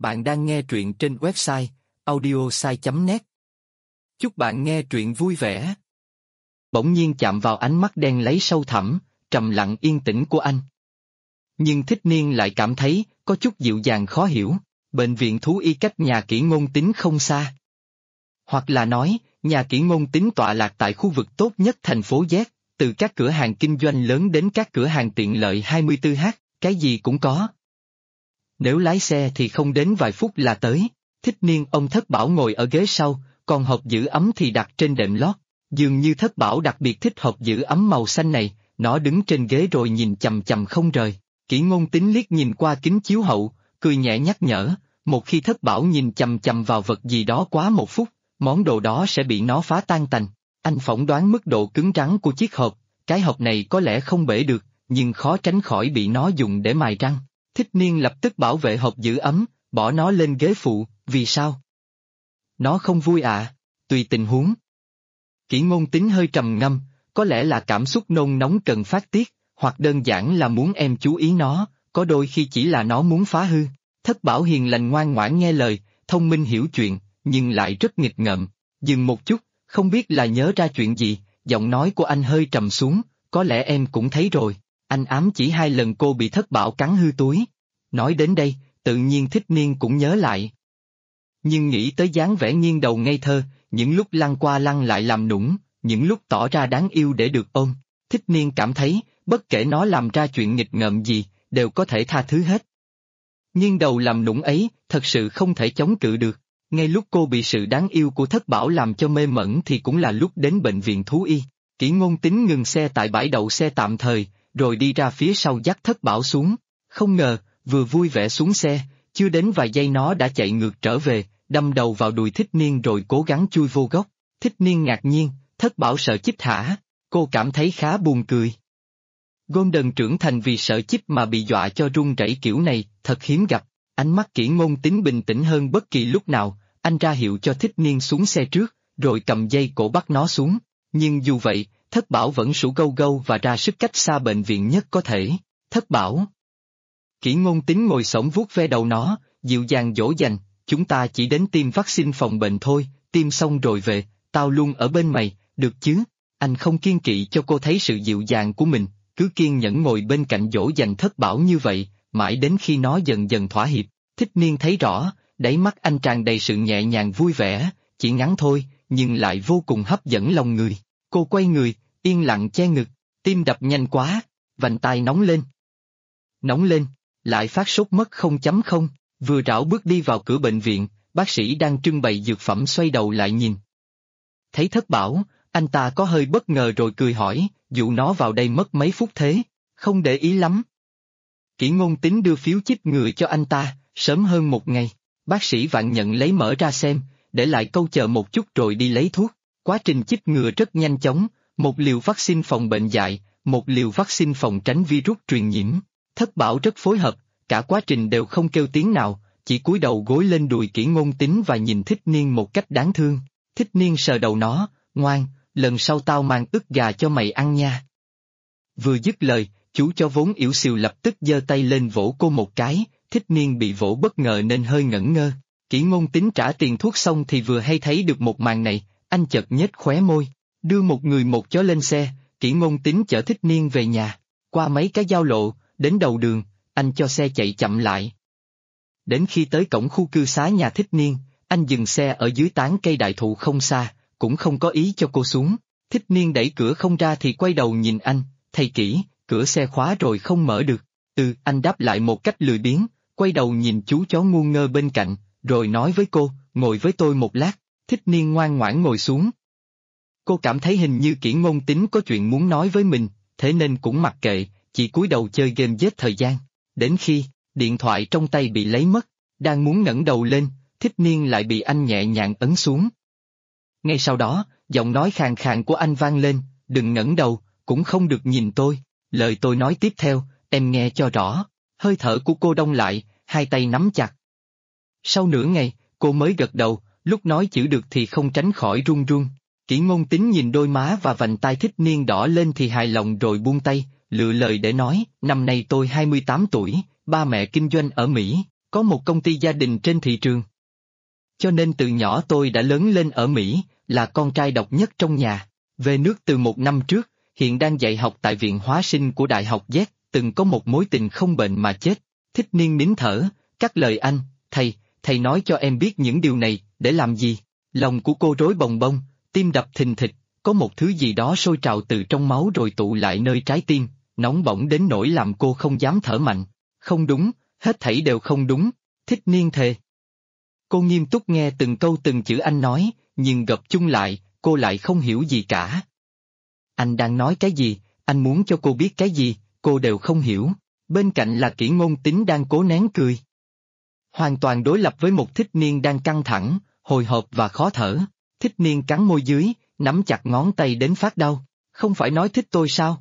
Bạn đang nghe truyện trên website audiosai.net. Chúc bạn nghe truyện vui vẻ. Bỗng nhiên chạm vào ánh mắt đen láy sâu thẳm, trầm lặng yên tĩnh của anh. Nhưng Thích Niên lại cảm thấy có chút dịu dàng khó hiểu. Bệnh viện thú y cách nhà Kỷ Ngôn Tín không xa. Hoặc là nói, nhà Kỷ Ngôn Tín tọa lạc tại khu vực tốt nhất thành phố Z, từ các cửa hàng kinh doanh lớn đến các cửa hàng tiện lợi 24h, cái gì cũng có. Nếu lái xe thì không đến vài phút là tới. Thích Niên ông Thất Bảo ngồi ở ghế sau, còn hộp giữ ấm thì đặt trên đệm lót. Dường như Thất Bảo đặc biệt thích hộp giữ ấm màu xanh này, nó đứng trên ghế rồi nhìn chằm chằm không rời. Kỷ Ngôn Tín liếc nhìn qua kính chiếu hậu, cười nhẹ nhắc nhở, một khi Thất Bảo nhìn chằm chằm vào vật gì đó quá một phút, món đồ đó sẽ bị nó phá tan tành. Anh phỏng đoán mức độ cứng rắn của chiếc hộp, cái hộp này có lẽ không bể được, nhưng khó tránh khỏi bị nó dùng để mài răng. Thích Niên lập tức bảo vệ hộp giữ ấm, bỏ nó lên ghế phụ, vì sao? Nó không vui à? Tùy tình huống. Kỷ Ngôn Tín hơi trầm ngâm, có lẽ là cảm xúc nôn nóng cần phát tiết, hoặc đơn giản là muốn em chú ý nó, có đôi khi chỉ là nó muốn phá hư. Thất Bảo hiền lành ngoan ngoãn nghe lời, thông minh hiểu chuyện, nhưng lại rất nghịch ngợm. Dừng một chút, không biết là nhớ ra chuyện gì, giọng nói của anh hơi trầm xuống, có lẽ em cũng thấy rồi. Anh ám chỉ 2 lần cô bị Thất Bảo cắn hư túi. Nói đến đây, tự nhiên Thích Niên cũng nhớ lại. Nhưng nghĩ tới dáng vẻ nghiêng đầu ngây thơ, những lúc lăn qua lăn lại làm nũng, những lúc tỏ ra đáng yêu để được ôm. Thích Niên cảm thấy, bất kể nó làm ra chuyện nghịch ngợm gì, đều có thể tha thứ hết. Nghiêng đầu làm nũng ấy, thật sự không thể chống cự được. Ngay lúc cô bị sự đáng yêu của Thất Bảo làm cho mê mẩn thì cũng là lúc đến bệnh viện thú y. Kỷ Ngôn Tín ngừng xe tại bãi đậu xe tạm thời, rồi đi ra phía sau dắt Thất Bảo xuống. Không ngờ, vừa vui vẻ xuống xe, chưa đến vài giây nó đã chạy ngược trở về, đâm đầu vào đùi Thích Niên rồi cố gắng chui vô góc. Thích Niên ngạc nhiên, Thất Bảo sợ chích hả? Cô cảm thấy khá buồn cười. Golden trưởng thành vì sợ chích mà bị dọa cho run rẩy kiểu này, thật hiếm gặp. Ánh mắt Kỷ Ngôn Tín bình tĩnh hơn bất kỳ lúc nào, anh ra hiệu cho Thích Niên xuống xe trước, rồi cầm dây cổ bắt nó xuống. Nhưng dù vậy, Thất Bảo vẫn sủ gâu gâu và ra sức cách xa bệnh viện nhất có thể. Thất Bảo. Kỷ Ngôn Tín ngồi xổm vuốt ve đầu nó, dịu dàng dỗ dành, chúng ta chỉ đến tiêm vaccine phòng bệnh thôi, tiêm xong rồi về, tao luôn ở bên mày, được chứ? Anh không kiêng kỵ cho cô thấy sự dịu dàng của mình, cứ kiên nhẫn ngồi bên cạnh dỗ dành Thất Bảo như vậy, mãi đến khi nó dần dần thỏa hiệp. Thích Niên thấy rõ, đáy mắt anh tràn đầy sự nhẹ nhàng vui vẻ, chỉ ngắn thôi, nhưng lại vô cùng hấp dẫn lòng người. Cô quay người, yên lặng che ngực, tim đập nhanh quá, vành tai nóng lên. Nóng lên, lại phát sốt mất 0.0, vừa rảo bước đi vào cửa bệnh viện, bác sĩ đang trưng bày dược phẩm xoay đầu lại nhìn. Thấy Thất Bảo, anh ta có hơi bất ngờ rồi cười hỏi, dụ nó vào đây mất mấy phút thế, không để ý lắm. Kỷ Ngôn Tín đưa phiếu chích ngừa cho anh ta, sớm hơn 1 ngày. Bác sĩ Vạn nhận lấy mở ra xem, để lại câu chờ một chút rồi đi lấy thuốc. Quá trình chích ngừa rất nhanh chóng, 1 liều vaccine phòng bệnh dại, 1 liều vaccine phòng tránh virus truyền nhiễm. Thất Bảo rất phối hợp, cả quá trình đều không kêu tiếng nào, chỉ cúi đầu gối lên đùi Kỷ Ngôn Tín và nhìn Thích Niên một cách đáng thương. Thích Niên sờ đầu nó, ngoan, lần sau tao mang ức gà cho mày ăn nha. Vừa dứt lời, chú chó vốn yểu xìu lập tức giơ tay lên vỗ cô một cái, Thích Niên bị vỗ bất ngờ nên hơi ngẩn ngơ. Kỷ Ngôn Tín trả tiền thuốc xong thì vừa hay thấy được một màn này, anh chợt nhếch khóe môi, đưa một người một chó lên xe, Kỷ Ngôn Tín chở Thích Niên về nhà. Qua mấy cái giao lộ, đến đầu đường, anh cho xe chạy chậm lại. Đến khi tới cổng khu cư xá nhà Thích Niên, anh dừng xe ở dưới tán cây đại thụ không xa, cũng không có ý cho cô xuống. Thích Niên đẩy cửa không ra thì quay đầu nhìn anh, thầy Kỷ, cửa xe khóa rồi không mở được. Anh đáp lại một cách lười biếng, quay đầu nhìn chú chó ngu ngơ bên cạnh, rồi nói với cô, ngồi với tôi một lát. Thích Niên ngoan ngoãn ngồi xuống. Cô cảm thấy hình như Kỷ Ngôn Tín có chuyện muốn nói với mình, thế nên cũng mặc kệ, chỉ cúi đầu chơi game giết thời gian. Đến khi, điện thoại trong tay bị lấy mất, đang muốn ngẩng đầu lên, Thích Niên lại bị anh nhẹ nhàng ấn xuống. Ngay sau đó, giọng nói khàn khàn của anh vang lên, đừng ngẩng đầu, cũng không được nhìn tôi. Lời tôi nói tiếp theo, em nghe cho rõ. Hơi thở của cô đông lại, 2 tay nắm chặt. Sau nửa ngày, cô mới gật đầu, lúc nói chữ được thì không tránh khỏi run run. Kỷ Ngôn Tín nhìn đôi má và vành tai Thích Niên đỏ lên thì hài lòng rồi buông tay, lựa lời để nói, năm nay tôi 28 tuổi, ba mẹ kinh doanh ở Mỹ, có một công ty gia đình trên thị trường. Cho nên từ nhỏ tôi đã lớn lên ở Mỹ, là con trai độc nhất trong nhà. Về nước từ 1 năm trước, hiện đang dạy học tại Viện Hóa sinh của Đại học Z, từng có một mối tình không bệnh mà chết. Thích Niên nín thở, cắt lời anh, thầy nói cho em biết những điều này, để làm gì? Lòng của cô rối bồng bông, tim đập thình thịch, có một thứ gì đó sôi trào từ trong máu rồi tụ lại nơi trái tim, nóng bỏng đến nỗi làm cô không dám thở mạnh. Không đúng, hết thảy đều không đúng, Thích Niên thề. Cô nghiêm túc nghe từng câu từng chữ anh nói, nhưng gộp chung lại, cô lại không hiểu gì cả. Anh đang nói cái gì, anh muốn cho cô biết cái gì, cô đều không hiểu. Bên cạnh là Kỷ Ngôn Tín đang cố nén cười. Hoàn toàn đối lập với một Thích Niên đang căng thẳng, hồi hộp và khó thở. Thích Niên cắn môi dưới, nắm chặt ngón tay đến phát đau. Không phải nói thích tôi sao?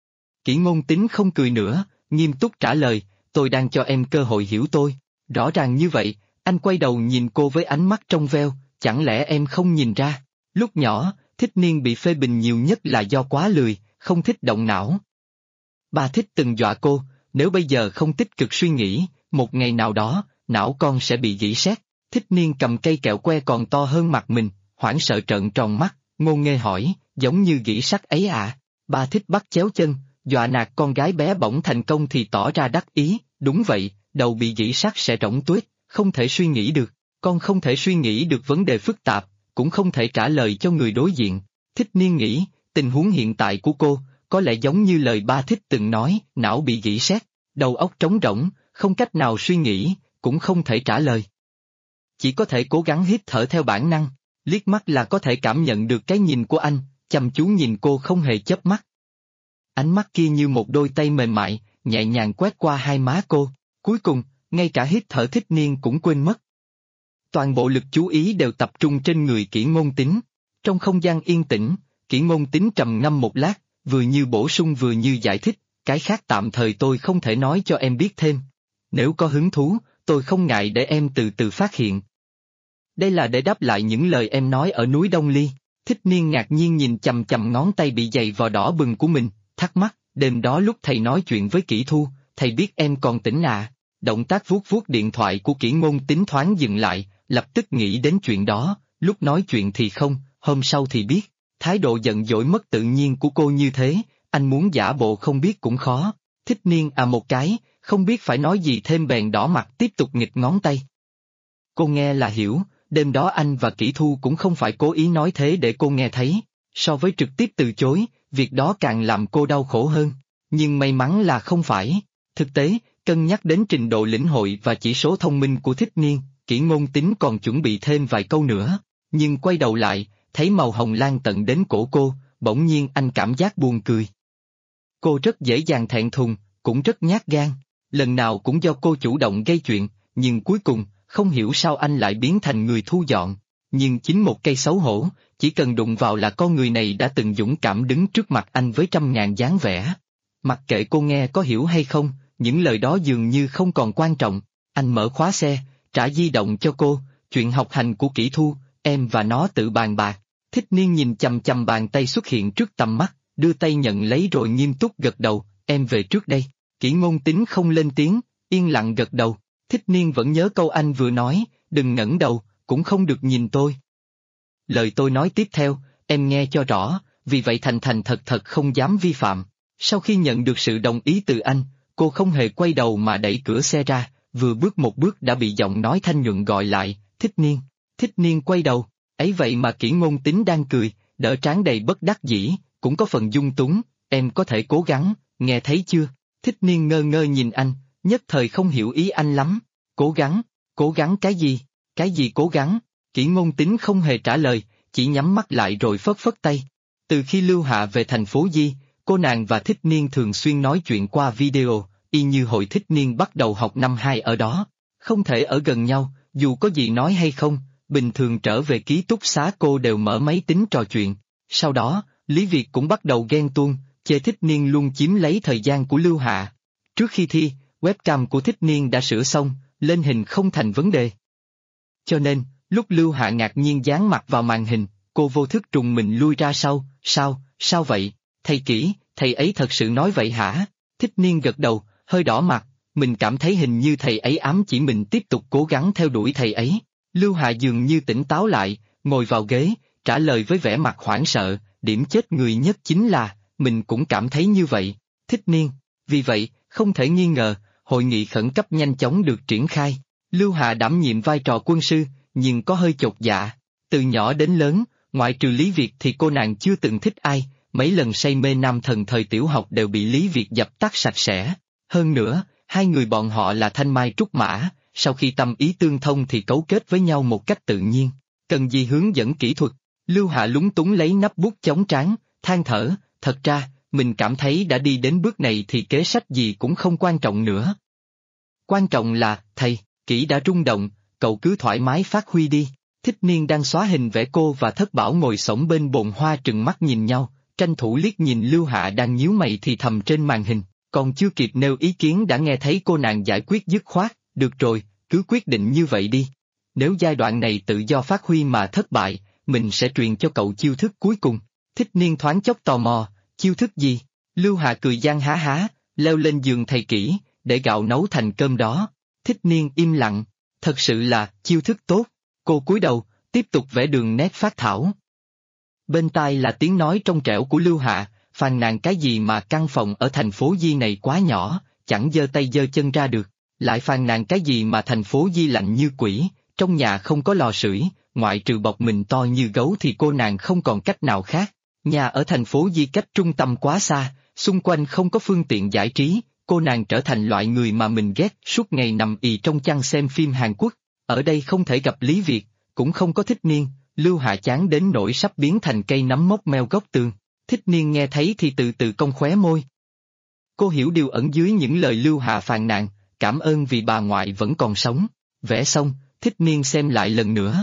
Kỷ Ngôn Tín không cười nữa, nghiêm túc trả lời, tôi đang cho em cơ hội hiểu tôi. Rõ ràng như vậy, anh quay đầu nhìn cô với ánh mắt trong veo, chẳng lẽ em không nhìn ra? Lúc nhỏ, Thích Niên bị phê bình nhiều nhất là do quá lười, không thích động não. Ba Thích từng dọa cô, nếu bây giờ không tích cực suy nghĩ, một ngày nào đó, não con sẽ bị gỉ sét. Thích Niên cầm cây kẹo que còn to hơn mặt mình, hoảng sợ trợn tròn mắt, ngô nghê hỏi, giống như gỉ sắt ấy à? Ba Thích bắt chéo chân, dọa nạt con gái bé bỏng thành công thì tỏ ra đắc ý, đúng vậy, đầu bị gỉ sắt sẽ rỗng tuếch, không thể suy nghĩ được, con không thể suy nghĩ được vấn đề phức tạp, cũng không thể trả lời cho người đối diện. Thích Niên nghĩ, tình huống hiện tại của cô, có lẽ giống như lời ba Thích từng nói, não bị gỉ sét, đầu óc trống rỗng, không cách nào suy nghĩ, cũng không thể trả lời. Chỉ có thể cố gắng hít thở theo bản năng, liếc mắt là có thể cảm nhận được cái nhìn của anh, chăm chú nhìn cô không hề chớp mắt. Ánh mắt kia như một đôi tay mềm mại, nhẹ nhàng quét qua hai má cô, cuối cùng, ngay cả hít thở Thích Niên cũng quên mất. Toàn bộ lực chú ý đều tập trung trên người Kỷ Ngôn Tín. Trong không gian yên tĩnh, Kỷ Ngôn Tín trầm ngâm một lát, vừa như bổ sung vừa như giải thích, cái khác tạm thời tôi không thể nói cho em biết thêm. Nếu có hứng thú, tôi không ngại để em từ từ phát hiện. Đây là để đáp lại những lời em nói ở núi Đông Ly. Thích Niên ngạc nhiên nhìn chằm chằm ngón tay bị dày vò đỏ bừng của mình, thắc mắc, đêm đó lúc thầy nói chuyện với Kỷ Thu, thầy biết em còn tỉnh à? Động tác vuốt vuốt điện thoại của Kỷ Ngôn Tín thoáng dừng lại, lập tức nghĩ đến chuyện đó, lúc nói chuyện thì không, hôm sau thì biết. Thái độ giận dỗi mất tự nhiên của cô như thế, anh muốn giả bộ không biết cũng khó. Thích Niên à một cái, không biết phải nói gì thêm bèn đỏ mặt tiếp tục nghịch ngón tay. Cô nghe là hiểu, đêm đó anh và Kỷ Thu cũng không phải cố ý nói thế để cô nghe thấy, so với trực tiếp từ chối, việc đó càng làm cô đau khổ hơn. Nhưng may mắn là không phải. Thực tế, cân nhắc đến trình độ lĩnh hội và chỉ số thông minh của Thích Niên, Kỷ Ngôn Tín còn chuẩn bị thêm vài câu nữa, nhưng quay đầu lại, thấy màu hồng lan tận đến cổ cô, bỗng nhiên anh cảm giác buồn cười. Cô rất dễ dàng thẹn thùng, cũng rất nhát gan, lần nào cũng do cô chủ động gây chuyện, nhưng cuối cùng, không hiểu sao anh lại biến thành người thu dọn. Nhưng chính một cây xấu hổ, chỉ cần đụng vào là con người này đã từng dũng cảm đứng trước mặt anh với 100.000 dáng vẻ. Mặc kệ cô nghe có hiểu hay không, những lời đó dường như không còn quan trọng. Anh mở khóa xe, trả di động cho cô, chuyện học hành của Kỷ Thu, em và nó tự bàn bạc. Thích Niên nhìn chằm chằm bàn tay xuất hiện trước tầm mắt, đưa tay nhận lấy rồi nghiêm túc gật đầu, em về trước đây. Kỷ Ngôn Tín không lên tiếng, yên lặng gật đầu. Thích Niên vẫn nhớ câu anh vừa nói, đừng ngẩng đầu, cũng không được nhìn tôi. Lời tôi nói tiếp theo, em nghe cho rõ, vì vậy thành thành thật thật không dám vi phạm. Sau khi nhận được sự đồng ý từ anh, cô không hề quay đầu mà đẩy cửa xe ra, vừa bước một bước đã bị giọng nói thanh nhuận gọi lại, Thích Niên. Thích Niên quay đầu, ấy vậy mà Kỷ Ngôn Tín đang cười, đỡ trán đầy bất đắc dĩ, cũng có phần dung túng, em có thể cố gắng, nghe thấy chưa? Thích Niên ngơ ngơ nhìn anh, nhất thời không hiểu ý anh lắm, cố gắng cái gì cố gắng? Kỷ Ngôn Tín không hề trả lời, chỉ nhắm mắt lại rồi phất phất tay. Từ khi Lưu Hạ về thành phố Di, cô nàng và Thích Niên thường xuyên nói chuyện qua video, y như hồi Thích Niên bắt đầu học năm 2 ở đó. Không thể ở gần nhau, dù có gì nói hay không, bình thường trở về ký túc xá cô đều mở máy tính trò chuyện. Sau đó, Lý Việt cũng bắt đầu ghen tuông, chê Thích Niên luôn chiếm lấy thời gian của Lưu Hạ. Trước khi thi, webcam của Thích Niên đã sửa xong, lên hình không thành vấn đề. Cho nên, lúc Lưu Hạ ngạc nhiên dán mặt vào màn hình, cô vô thức trùng mình lui ra sau, sao vậy, thầy Kỷ, thầy ấy thật sự nói vậy hả? Thích Niên gật đầu, hơi đỏ mặt, mình cảm thấy hình như thầy ấy ám chỉ mình tiếp tục cố gắng theo đuổi thầy ấy. Lưu Hà dường như tỉnh táo lại, ngồi vào ghế, trả lời với vẻ mặt hoảng sợ, điểm chết người nhất chính là, mình cũng cảm thấy như vậy, Thích Niên. Vì vậy, không thể nghi ngờ, hội nghị khẩn cấp nhanh chóng được triển khai. Lưu Hà đảm nhiệm vai trò quân sư, nhưng có hơi chột dạ. Từ nhỏ đến lớn, ngoại trừ Lý Việt thì cô nàng chưa từng thích ai, mấy lần say mê nam thần thời tiểu học đều bị Lý Việt dập tắt sạch sẽ. Hơn nữa, hai người bọn họ là thanh mai trúc mã, sau khi tâm ý tương thông thì cấu kết với nhau một cách tự nhiên. Cần gì hướng dẫn kỹ thuật? Lưu Hạ lúng túng lấy nắp bút chống trán, than thở, thật ra, mình cảm thấy đã đi đến bước này thì kế sách gì cũng không quan trọng nữa. Quan trọng là, thầy, kỹ đã rung động, cậu cứ thoải mái phát huy đi. Thích Niên đang xóa hình vẽ cô và Thất Bảo ngồi xổm bên bồn hoa trừng mắt nhìn nhau, tranh thủ liếc nhìn Lưu Hạ đang nhíu mày thì thầm trên màn hình, còn chưa kịp nêu ý kiến đã nghe thấy cô nàng giải quyết dứt khoát, được rồi, cứ quyết định như vậy đi. Nếu giai đoạn này tự do phát huy mà thất bại, mình sẽ truyền cho cậu chiêu thức cuối cùng. Thích Niên thoáng chốc tò mò, chiêu thức gì? Lưu Hà cười gian há há, leo lên giường thầy kỹ, để gạo nấu thành cơm đó. Thích Niên im lặng, thật sự là chiêu thức tốt. Cô cúi đầu, tiếp tục vẽ đường nét phác thảo. Bên tai là tiếng nói trong trẻo của Lưu Hạ, phàn nàn cái gì mà căn phòng ở thành phố Di này quá nhỏ, chẳng giơ tay giơ chân ra được. Lại phàn nàn cái gì mà thành phố Di lạnh như quỷ, trong nhà không có lò sưởi, ngoại trừ bọc mình to như gấu thì cô nàng không còn cách nào khác. Nhà ở thành phố Di cách trung tâm quá xa, xung quanh không có phương tiện giải trí, cô nàng trở thành loại người mà mình ghét, suốt ngày nằm ì trong chăn xem phim Hàn Quốc. Ở đây không thể gặp Lý Việt, cũng không có Thích Niên, Lưu Hạ chán đến nỗi sắp biến thành cây nấm mốc meo góc tường. Thích Niên nghe thấy thì từ từ cong khóe môi. Cô hiểu điều ẩn dưới những lời Lưu Hạ phàn nàn, cảm ơn vì bà ngoại vẫn còn sống. Vẽ xong, Thích Niên xem lại lần nữa.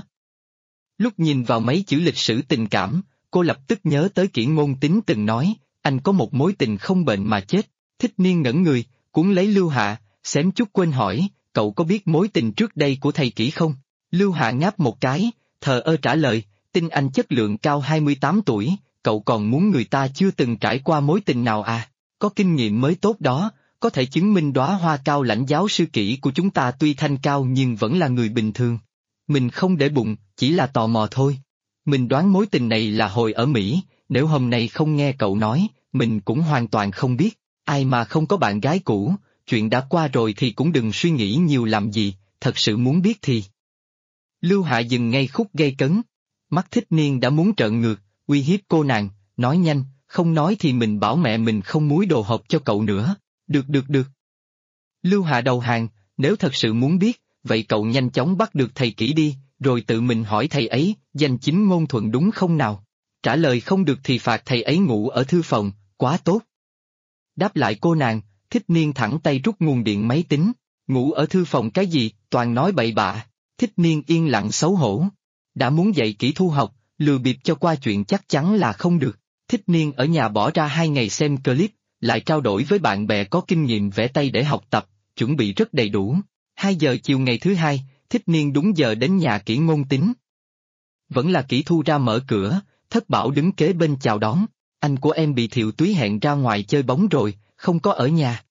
Lúc nhìn vào mấy chữ lịch sử tình cảm, cô lập tức nhớ tới Kỷ Ngôn Tín từng nói, anh có một mối tình không bệnh mà chết. Thích Niên ngẩn người, cuốn lấy Lưu Hạ, xém chút quên hỏi, cậu có biết mối tình trước đây của thầy Kỷ không? Lưu Hạ ngáp một cái, thờ ơ trả lời, tin anh chất lượng cao 28 tuổi, cậu còn muốn người ta chưa từng trải qua mối tình nào à? Có kinh nghiệm mới tốt đó, có thể chứng minh đóa hoa cao lãnh giáo sư Kỷ của chúng ta tuy thanh cao nhưng vẫn là người bình thường. Mình không để bụng, chỉ là tò mò thôi. Mình đoán mối tình này là hồi ở Mỹ, nếu hôm nay không nghe cậu nói, mình cũng hoàn toàn không biết. Ai mà không có bạn gái cũ, chuyện đã qua rồi thì cũng đừng suy nghĩ nhiều làm gì, thật sự muốn biết thì. Lưu Hạ dừng ngay khúc gây cấn. Mắt Thích Niên đã muốn trợn ngược, uy hiếp cô nàng, nói nhanh, không nói thì mình bảo mẹ mình không muối đồ hộp cho cậu nữa. Được. Lưu Hạ đầu hàng, nếu thật sự muốn biết, vậy cậu nhanh chóng bắt được thầy Kỷ đi, rồi tự mình hỏi thầy ấy, danh chính ngôn thuận đúng không nào? Trả lời không được thì phạt thầy ấy ngủ ở thư phòng, quá tốt. Đáp lại cô nàng, Thích Niên thẳng tay rút nguồn điện máy tính, ngủ ở thư phòng cái gì, toàn nói bậy bạ. Thích Niên yên lặng xấu hổ. Đã muốn dạy kỹ thu học, lừa bịp cho qua chuyện chắc chắn là không được. Thích Niên ở nhà bỏ ra 2 ngày xem clip, lại trao đổi với bạn bè có kinh nghiệm vẽ tay để học tập, chuẩn bị rất đầy đủ. 2 giờ chiều ngày thứ hai, Thích Niên đúng giờ đến nhà Kỷ Ngôn Tín. Vẫn là Kỷ Thu ra mở cửa, Thất Bảo đứng kế bên chào đón, anh của em bị Thiệu Túy hẹn ra ngoài chơi bóng rồi, không có ở nhà.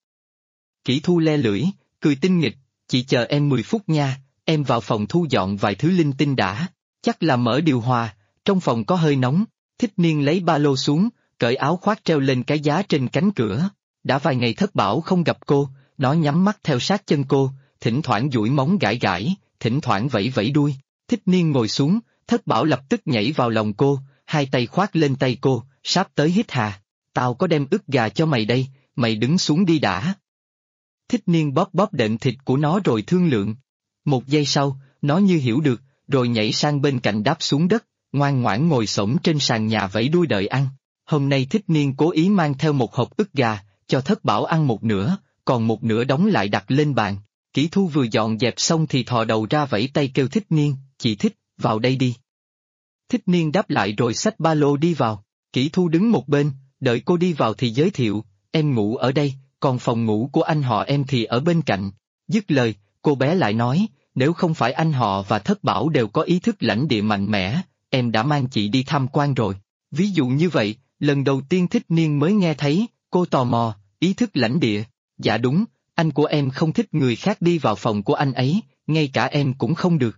Kỷ Thu le lưỡi, cười tinh nghịch, chị chờ em 10 phút nha, em vào phòng thu dọn vài thứ linh tinh đã, chắc là mở điều hòa, trong phòng có hơi nóng. Thích Niên lấy ba lô xuống, cởi áo khoác treo lên cái giá trên cánh cửa. Đã vài ngày Thất Bảo không gặp cô, nó nhắm mắt theo sát chân cô, thỉnh thoảng duỗi móng gãi gãi, thỉnh thoảng vẫy vẫy đuôi. Thích Niên ngồi xuống, Thất Bảo lập tức nhảy vào lòng cô, hai tay khoác lên tay cô, sáp tới hít hà. Tao có đem ức gà cho mày đây, mày đứng xuống đi đã. Thích Niên bóp bóp đệm thịt của nó rồi thương lượng. 1 giây sau, nó như hiểu được, rồi nhảy sang bên cạnh đáp xuống đất, ngoan ngoãn ngồi xổm trên sàn nhà vẫy đuôi đợi ăn. Hôm nay Thích Niên cố ý mang theo một hộp ức gà, cho Thất Bảo ăn một nửa, còn một nửa đóng lại đặt lên bàn. Kỷ Thu vừa dọn dẹp xong thì thò đầu ra vẫy tay kêu Thích Niên, chị Thích, vào đây đi. Thích Niên đáp lại rồi xách ba lô đi vào. Kỷ Thu đứng một bên, đợi cô đi vào thì giới thiệu, em ngủ ở đây, còn phòng ngủ của anh họ em thì ở bên cạnh. Dứt lời, cô bé lại nói, nếu không phải anh họ và Thất Bảo đều có ý thức lãnh địa mạnh mẽ, em đã mang chị đi tham quan rồi. Ví dụ như vậy, lần đầu tiên Thích Niên mới nghe thấy, cô tò mò, ý thức lãnh địa. Dạ đúng, anh của em không thích người khác đi vào phòng của anh ấy, ngay cả em cũng không được.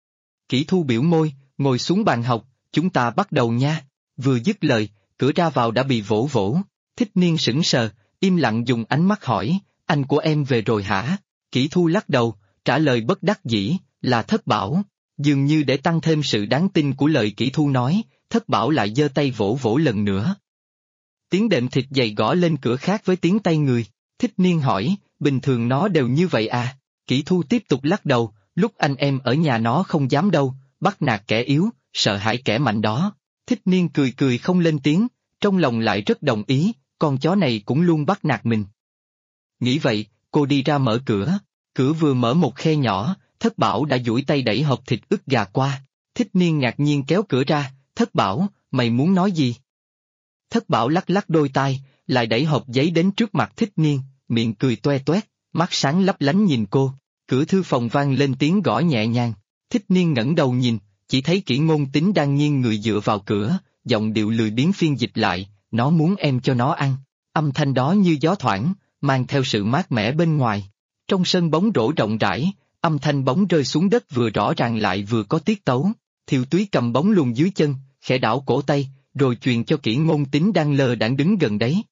Kỷ Thu biểu môi, ngồi xuống bàn học, chúng ta bắt đầu nha. Vừa dứt lời, cửa ra vào đã bị vỗ vỗ. Thích Niên sững sờ, im lặng dùng ánh mắt hỏi, anh của em về rồi hả? Kỷ Thu lắc đầu, trả lời bất đắc dĩ, là Thất Bảo. Dường như để tăng thêm sự đáng tin của lời Kỷ Thu nói, Thất Bảo lại giơ tay vỗ vỗ lần nữa. Tiếng đệm thịt dày gõ lên cửa khác với tiếng tay người. Thích Niên hỏi, bình thường nó đều như vậy à? Kỷ Thu tiếp tục lắc đầu, lúc anh em ở nhà nó không dám đâu, bắt nạt kẻ yếu, sợ hãi kẻ mạnh đó. Thích Niên cười cười không lên tiếng, trong lòng lại rất đồng ý, con chó này cũng luôn bắt nạt mình. Nghĩ vậy, cô đi ra mở cửa, cửa vừa mở một khe nhỏ, Thất Bảo đã duỗi tay đẩy hộp thịt ức gà qua. Thích Niên ngạc nhiên kéo cửa ra, Thất Bảo, mày muốn nói gì? Thất Bảo lắc lắc đôi tai, lại đẩy hộp giấy đến trước mặt Thích Niên, miệng cười toe toét, mắt sáng lấp lánh nhìn cô. Cửa thư phòng vang lên tiếng gõ nhẹ nhàng. Thích Niên ngẩng đầu nhìn, chỉ thấy Kỷ Ngôn Tính đang nghiêng người dựa vào cửa, giọng điệu lười biếng phiên dịch lại, nó muốn em cho nó ăn. Âm thanh đó như gió thoảng, mang theo sự mát mẻ bên ngoài. Trong sân bóng rổ rộng rãi, âm thanh bóng rơi xuống đất vừa rõ ràng lại vừa có tiết tấu. Thiệu Túy cầm bóng luồn dưới chân, khẽ đảo cổ tay, rồi truyền cho Kỷ Ngôn Tính đang lơ đãng đứng gần đấy.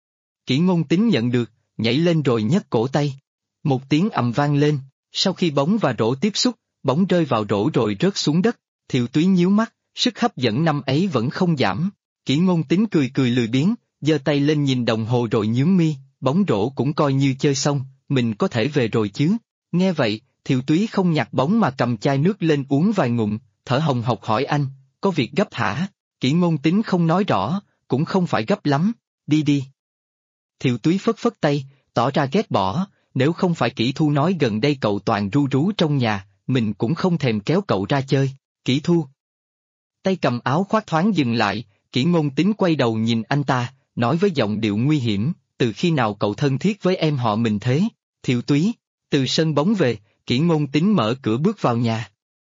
Kỷ Ngôn Tính nhận được, nhảy lên rồi nhấc cổ tay. Một tiếng ầm vang lên, sau khi bóng và rổ tiếp xúc, bóng rơi vào rổ rồi rớt xuống đất. Thiệu Túy nhíu mắt, sức hấp dẫn năm ấy vẫn không giảm. Kỷ Ngôn Tính cười cười lười biếng, giơ tay lên nhìn đồng hồ rồi nhướng mi, bóng rổ cũng coi như chơi xong, mình có thể về rồi chứ. Nghe vậy, Thiệu Túy không nhặt bóng mà cầm chai nước lên uống vài ngụm, thở hồng hộc hỏi anh, có việc gấp hả? Kỷ Ngôn Tính không nói rõ, cũng không phải gấp lắm, đi đi. Thiệu Túy phất phất tay, tỏ ra ghét bỏ, nếu không phải Kỷ Thu nói gần đây cậu toàn ru rú trong nhà, mình cũng không thèm kéo cậu ra chơi. Kỷ Thu. Tay cầm áo khoác thoáng dừng lại, Kỷ Ngôn Tính quay đầu nhìn anh ta, nói với giọng điệu nguy hiểm, từ khi nào cậu thân thiết với em họ mình thế? Thiệu Túy. Từ sân bóng về, Kỷ Ngôn Tính mở cửa bước vào nhà.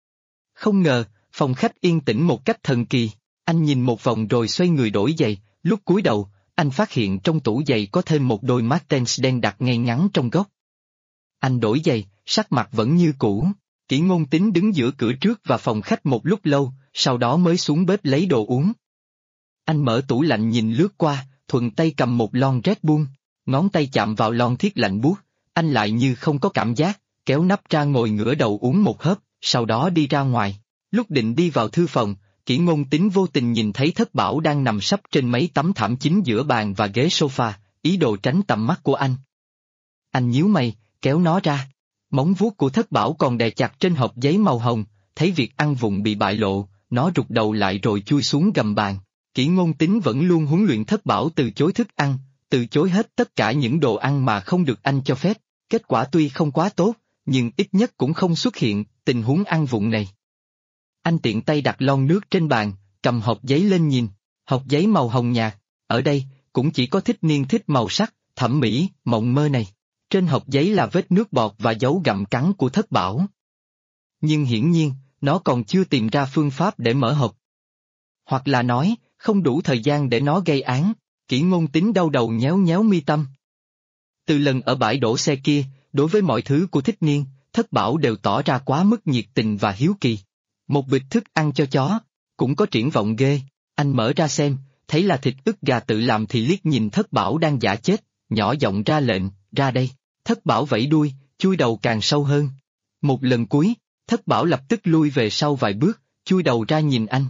Không ngờ, phòng khách yên tĩnh một cách thần kỳ, anh nhìn một vòng rồi xoay người đổi giày, lúc cúi đầu, anh phát hiện trong tủ giày có thêm một đôi Mertens đen đặt ngay ngắn trong góc. Anh đổi giày, sắc mặt vẫn như cũ. Kỷ Ngôn Tính đứng giữa cửa trước và phòng khách một lúc lâu, sau đó mới xuống bếp lấy đồ uống. Anh mở tủ lạnh nhìn lướt qua, thuận tay cầm một lon Red Bull, ngón tay chạm vào lon thiết lạnh buốt, anh lại như không có cảm giác, kéo nắp ra ngồi ngửa đầu uống một hớp, sau đó đi ra ngoài. Lúc định đi vào thư phòng, Kỷ Ngôn Tính vô tình nhìn thấy Thất Bảo đang nằm sấp trên mấy tấm thảm chính giữa bàn và ghế sofa, ý đồ tránh tầm mắt của anh. Anh nhíu mày, kéo nó ra. Móng vuốt của Thất Bảo còn đè chặt trên hộp giấy màu hồng, thấy việc ăn vụng bị bại lộ, nó rụt đầu lại rồi chui xuống gầm bàn. Kỷ Ngôn Tính vẫn luôn huấn luyện Thất Bảo từ chối thức ăn, từ chối hết tất cả những đồ ăn mà không được anh cho phép. Kết quả tuy không quá tốt, nhưng ít nhất cũng không xuất hiện tình huống ăn vụng này. Anh tiện tay đặt lon nước trên bàn, cầm hộp giấy lên nhìn, hộp giấy màu hồng nhạt, ở đây, cũng chỉ có Thích Niên thích màu sắc, thẩm mỹ, mộng mơ này. Trên hộp giấy là vết nước bọt và dấu gặm cắn của Thất Bảo. Nhưng hiển nhiên, nó còn chưa tìm ra phương pháp để mở hộp. Hoặc là nói, không đủ thời gian để nó gây án. Kỷ Ngôn Tính đau đầu nhéo nhéo mi tâm. Từ lần ở bãi đổ xe kia, đối với mọi thứ của Thích Niên, Thất Bảo đều tỏ ra quá mức nhiệt tình và hiếu kỳ. Một bịch thức ăn cho chó, cũng có triển vọng ghê. Anh mở ra xem, thấy là thịt ức gà tự làm thì liếc nhìn Thất Bảo đang giả chết, nhỏ giọng ra lệnh, ra đây. Thất Bảo vẫy đuôi, chui đầu càng sâu hơn. Một lần cuối, Thất Bảo lập tức lui về sau vài bước, chui đầu ra nhìn anh.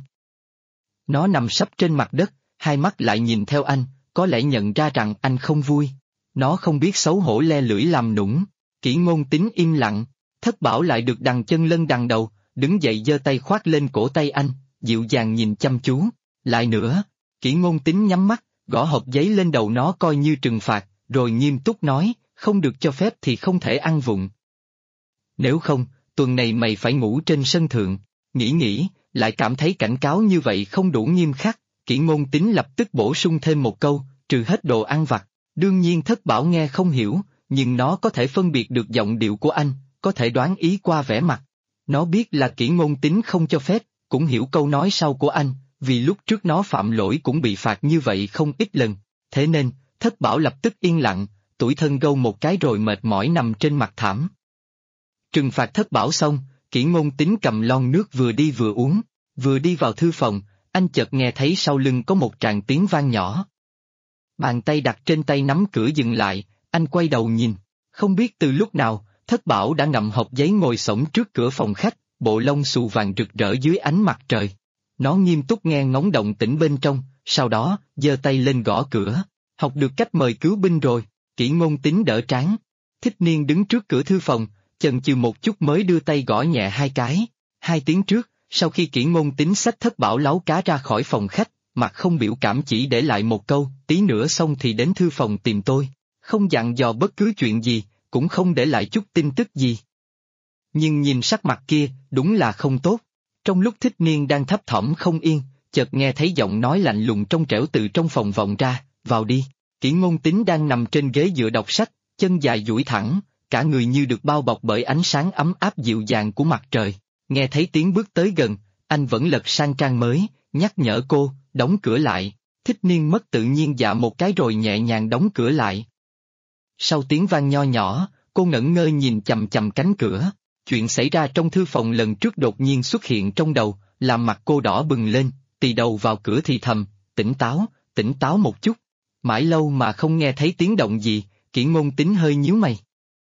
Nó nằm sấp trên mặt đất, hai mắt lại nhìn theo anh, có lẽ nhận ra rằng anh không vui. Nó không biết xấu hổ le lưỡi làm nũng. Kỷ Ngôn Tính im lặng, Thất Bảo lại được đằng chân lân đằng đầu, đứng dậy giơ tay khoác lên cổ tay anh, dịu dàng nhìn chăm chú. Lại nữa, Kỷ Ngôn Tính nhắm mắt, gõ hộp giấy lên đầu nó coi như trừng phạt, rồi nghiêm túc nói, không được cho phép thì không thể ăn vụng. Nếu không, tuần này mày phải ngủ trên sân thượng. Nghĩ, lại cảm thấy cảnh cáo như vậy không đủ nghiêm khắc, Kỷ Ngôn Tính lập tức bổ sung thêm một câu, trừ hết đồ ăn vặt. Đương nhiên Thất Bảo nghe không hiểu, nhưng nó có thể phân biệt được giọng điệu của anh, có thể đoán ý qua vẻ mặt. Nó biết là Kỷ Ngôn Tính không cho phép, cũng hiểu câu nói sau của anh, vì lúc trước nó phạm lỗi cũng bị phạt như vậy không ít lần. Thế nên, Thất Bảo lập tức yên lặng, tủi thân gâu một cái rồi mệt mỏi nằm trên mặt thảm. Trừng phạt thất bảo xong, Kỷ Ngôn Tín cầm lon nước vừa đi vừa uống, vừa đi vào thư phòng, anh chợt nghe thấy sau lưng có một tràng tiếng vang nhỏ. Bàn tay đặt trên tay nắm cửa dừng lại, anh quay đầu nhìn, không biết từ lúc nào, thất bảo đã ngậm hộp giấy ngồi xổm trước cửa phòng khách, bộ lông xù vàng rực rỡ dưới ánh mặt trời. Nó nghiêm túc nghe ngóng động tĩnh bên trong, sau đó, giơ tay lên gõ cửa, học được cách mời cứu binh rồi, Kỷ Ngôn Tín đỡ trán. Thích Niên đứng trước cửa thư phòng, chần chừ một chút mới đưa tay gõ nhẹ 2 cái. 2 tiếng trước, sau khi Kỷ Ngôn Tín xách thất bảo láu cá ra khỏi phòng khách, mặt không biểu cảm chỉ để lại một câu, tí nữa xong thì đến thư phòng tìm tôi, không dặn dò bất cứ chuyện gì, cũng không để lại chút tin tức gì. Nhưng nhìn sắc mặt kia, đúng là không tốt. Trong lúc Thích Niên đang thấp thỏm không yên, chợt nghe thấy giọng nói lạnh lùng trong trẻo từ trong phòng vọng ra, vào đi. Kỷ Ngôn Tín đang nằm trên ghế dựa đọc sách, chân dài duỗi thẳng, cả người như được bao bọc bởi ánh sáng ấm áp dịu dàng của mặt trời. Nghe thấy tiếng bước tới gần, anh vẫn lật sang trang mới, nhắc nhở cô, đóng cửa lại. Thích Niên mất tự nhiên dạ một cái rồi nhẹ nhàng đóng cửa lại. Sau tiếng vang nho nhỏ, cô ngẩn ngơ nhìn chằm chằm cánh cửa. Chuyện xảy ra trong thư phòng lần trước đột nhiên xuất hiện trong đầu, làm mặt cô đỏ bừng lên, tì đầu vào cửa thì thầm, tỉnh táo một chút. Mãi lâu mà không nghe thấy tiếng động gì, Kỷ Ngôn Tín hơi nhíu mày.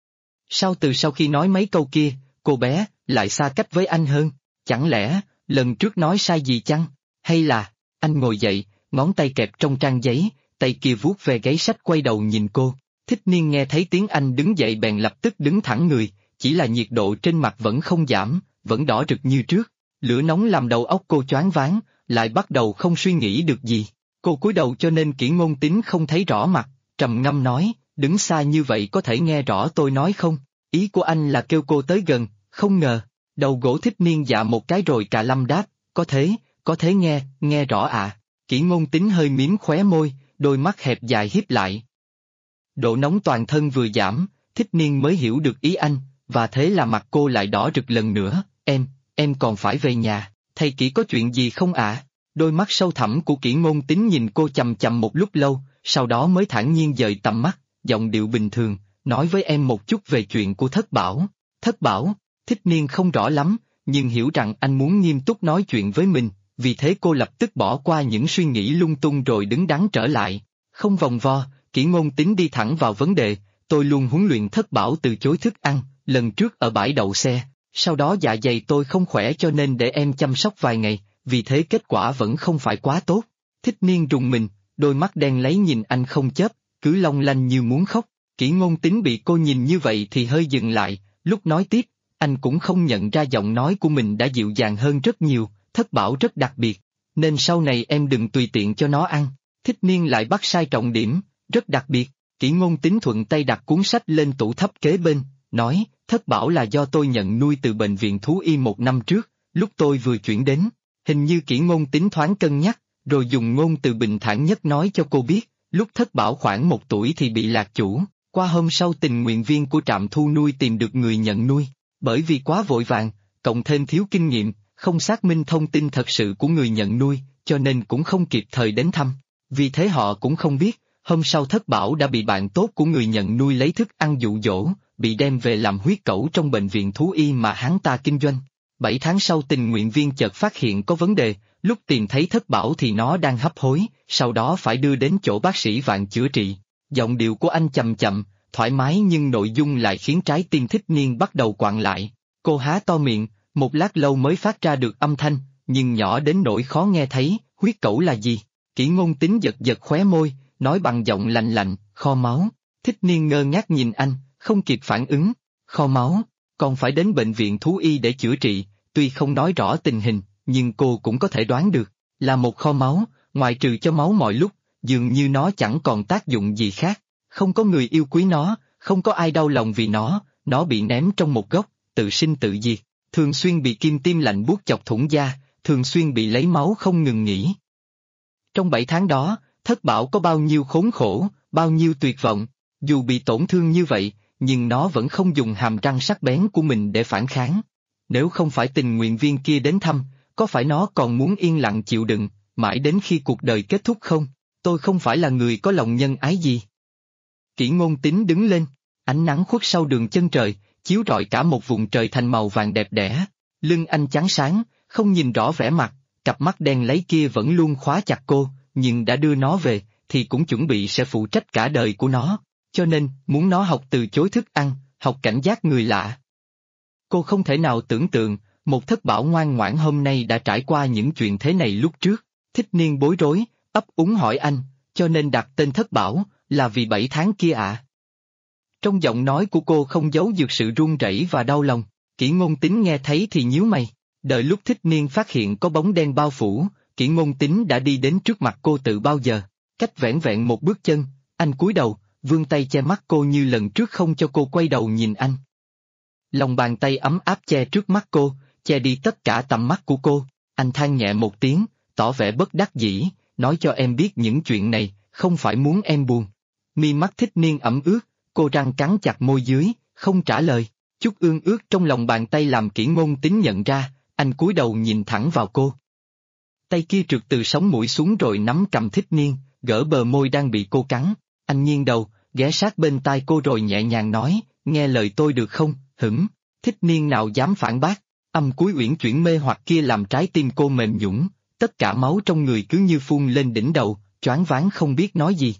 Sau khi nói mấy câu kia, cô bé lại xa cách với anh hơn, chẳng lẽ lần trước nói sai gì chăng? Hay là, anh ngồi dậy, ngón tay kẹp trong trang giấy, tay kia vuốt về gáy sách quay đầu nhìn cô. Thích Niên nghe thấy tiếng anh đứng dậy bèn lập tức đứng thẳng người, chỉ là nhiệt độ trên mặt vẫn không giảm, vẫn đỏ rực như trước. Lửa nóng làm đầu óc cô choáng váng, lại bắt đầu không suy nghĩ được gì. Cô cúi đầu cho nên Kỷ Ngôn Tín không thấy rõ mặt, trầm ngâm nói, đứng xa như vậy có thể nghe rõ tôi nói không? Ý của anh là kêu cô tới gần, không ngờ. Đầu gỗ Thích Niên dạ một cái rồi cà lâm đáp, có thế nghe rõ ạ. Kỷ Ngôn Tín hơi mím khóe môi, đôi mắt hẹp dài híp lại. Độ nóng toàn thân vừa giảm, Thích Niên mới hiểu được ý anh, và thế là mặt cô lại đỏ rực lần nữa. Em còn phải về nhà, thầy Kỷ có chuyện gì không ạ? Đôi mắt sâu thẳm của Kỷ Ngôn Tín nhìn cô chằm chằm một lúc lâu, sau đó mới thản nhiên dời tầm mắt, giọng điệu bình thường, nói với em một chút về chuyện của Thất Bảo. Thất Bảo? Thích Niên không rõ lắm, nhưng hiểu rằng anh muốn nghiêm túc nói chuyện với mình, vì thế cô lập tức bỏ qua những suy nghĩ lung tung rồi đứng đắn trở lại. Không vòng vo, Kỷ Ngôn Tín đi thẳng vào vấn đề, tôi luôn huấn luyện Thất Bảo từ chối thức ăn, lần trước ở bãi đậu xe, sau đó dạ dày tôi không khỏe cho nên để em chăm sóc vài ngày, vì thế kết quả vẫn không phải quá tốt. Thích Niên rùng mình, đôi mắt đen lấy nhìn anh không chớp, cứ long lanh như muốn khóc. Kỷ Ngôn Tín bị cô nhìn như vậy thì hơi dừng lại, lúc nói tiếp, anh cũng không nhận ra giọng nói của mình đã dịu dàng hơn rất nhiều, Thất Bảo rất đặc biệt, nên sau này em đừng tùy tiện cho nó ăn. Thích Niên lại bắt sai trọng điểm, rất đặc biệt. Kỷ Ngôn Tín thuận tay đặt cuốn sách lên tủ thấp kế bên, nói, Thất Bảo là do tôi nhận nuôi từ bệnh viện thú y 1 năm trước, lúc tôi vừa chuyển đến. Hình như Kỷ Ngôn Tín thoáng cân nhắc, rồi dùng ngôn từ bình thản nhất nói cho cô biết, lúc Thất Bảo khoảng 1 tuổi thì bị lạc chủ, qua hôm sau tình nguyện viên của trạm thu nuôi tìm được người nhận nuôi, bởi vì quá vội vàng, cộng thêm thiếu kinh nghiệm, không xác minh thông tin thật sự của người nhận nuôi, cho nên cũng không kịp thời đến thăm. Vì thế họ cũng không biết, hôm sau Thất Bảo đã bị bạn tốt của người nhận nuôi lấy thức ăn dụ dỗ, bị đem về làm huyết cẩu trong bệnh viện thú y mà hắn ta kinh doanh. 7 tháng sau tình nguyện viên chợt phát hiện có vấn đề, lúc tìm thấy Thất Bảo thì nó đang hấp hối, sau đó phải đưa đến chỗ bác sĩ Vạn chữa trị. Giọng điệu của anh chậm chậm, thoải mái nhưng nội dung lại khiến trái tim Thích Niên bắt đầu quặn lại. Cô há to miệng, một lát lâu mới phát ra được âm thanh, nhưng nhỏ đến nỗi khó nghe thấy, huyết cẩu là gì? Kỷ Ngôn Tín giật giật khóe môi, nói bằng giọng lạnh lạnh, kho máu. Thích Niên ngơ ngác nhìn anh, không kịp phản ứng, kho máu, còn phải đến bệnh viện thú y để chữa trị, tuy không nói rõ tình hình, nhưng cô cũng có thể đoán được, là một kho máu, ngoại trừ cho máu mọi lúc, dường như nó chẳng còn tác dụng gì khác, không có người yêu quý nó, không có ai đau lòng vì nó bị ném trong một góc, tự sinh tự diệt, thường xuyên bị kim tiêm lạnh buốt chọc thủng da, thường xuyên bị lấy máu không ngừng nghỉ. Trong 7 tháng đó, Thất Bảo có bao nhiêu khốn khổ, bao nhiêu tuyệt vọng, dù bị tổn thương như vậy, nhưng nó vẫn không dùng hàm răng sắc bén của mình để phản kháng. Nếu không phải tình nguyện viên kia đến thăm, có phải nó còn muốn yên lặng chịu đựng, mãi đến khi cuộc đời kết thúc không? Tôi không phải là người có lòng nhân ái gì. Kỷ Ngôn Tín đứng lên, ánh nắng khuất sau đường chân trời, chiếu rọi cả một vùng trời thành màu vàng đẹp đẽ. Lưng anh chắn sáng, không nhìn rõ vẻ mặt, cặp mắt đen lấy kia vẫn luôn khóa chặt cô, nhưng đã đưa nó về, thì cũng chuẩn bị sẽ phụ trách cả đời của nó, cho nên muốn nó học từ chối thức ăn, học cảnh giác người lạ. Cô không thể nào tưởng tượng, một thất bảo ngoan ngoãn hôm nay đã trải qua những chuyện thế này lúc trước. Thích Niên bối rối, ấp úng hỏi anh, cho nên đặt tên thất bảo, là vì 7 tháng kia ạ? Trong giọng nói của cô không giấu được sự run rẩy và đau lòng. Kỷ Ngôn Tín nghe thấy thì nhíu mày, đợi lúc Thích Niên phát hiện có bóng đen bao phủ, Kỷ Ngôn Tín đã đi đến trước mặt cô từ bao giờ, cách vẻn vẹn một bước chân, anh cúi đầu, vươn tay che mắt cô như lần trước không cho cô quay đầu nhìn anh. Lòng bàn tay ấm áp che trước mắt cô, che đi tất cả tầm mắt của cô, anh than nhẹ một tiếng, tỏ vẻ bất đắc dĩ, nói cho em biết những chuyện này, không phải muốn em buồn. Mi mắt Thích Niên ẩm ướt, cô răng cắn chặt môi dưới, không trả lời, chút ương ướt trong lòng bàn tay làm Kỷ Ngôn Tín nhận ra, anh cúi đầu nhìn thẳng vào cô. Tay kia trượt từ sống mũi xuống rồi nắm cầm Thích Niên, gỡ bờ môi đang bị cô cắn, anh nghiêng đầu, ghé sát bên tai cô rồi nhẹ nhàng nói, nghe lời tôi được không, hửng, Thích Niên nào dám phản bác, âm cuối uyển chuyển mê hoặc kia làm trái tim cô mềm nhũn, tất cả máu trong người cứ như phun lên đỉnh đầu, choáng váng không biết nói gì.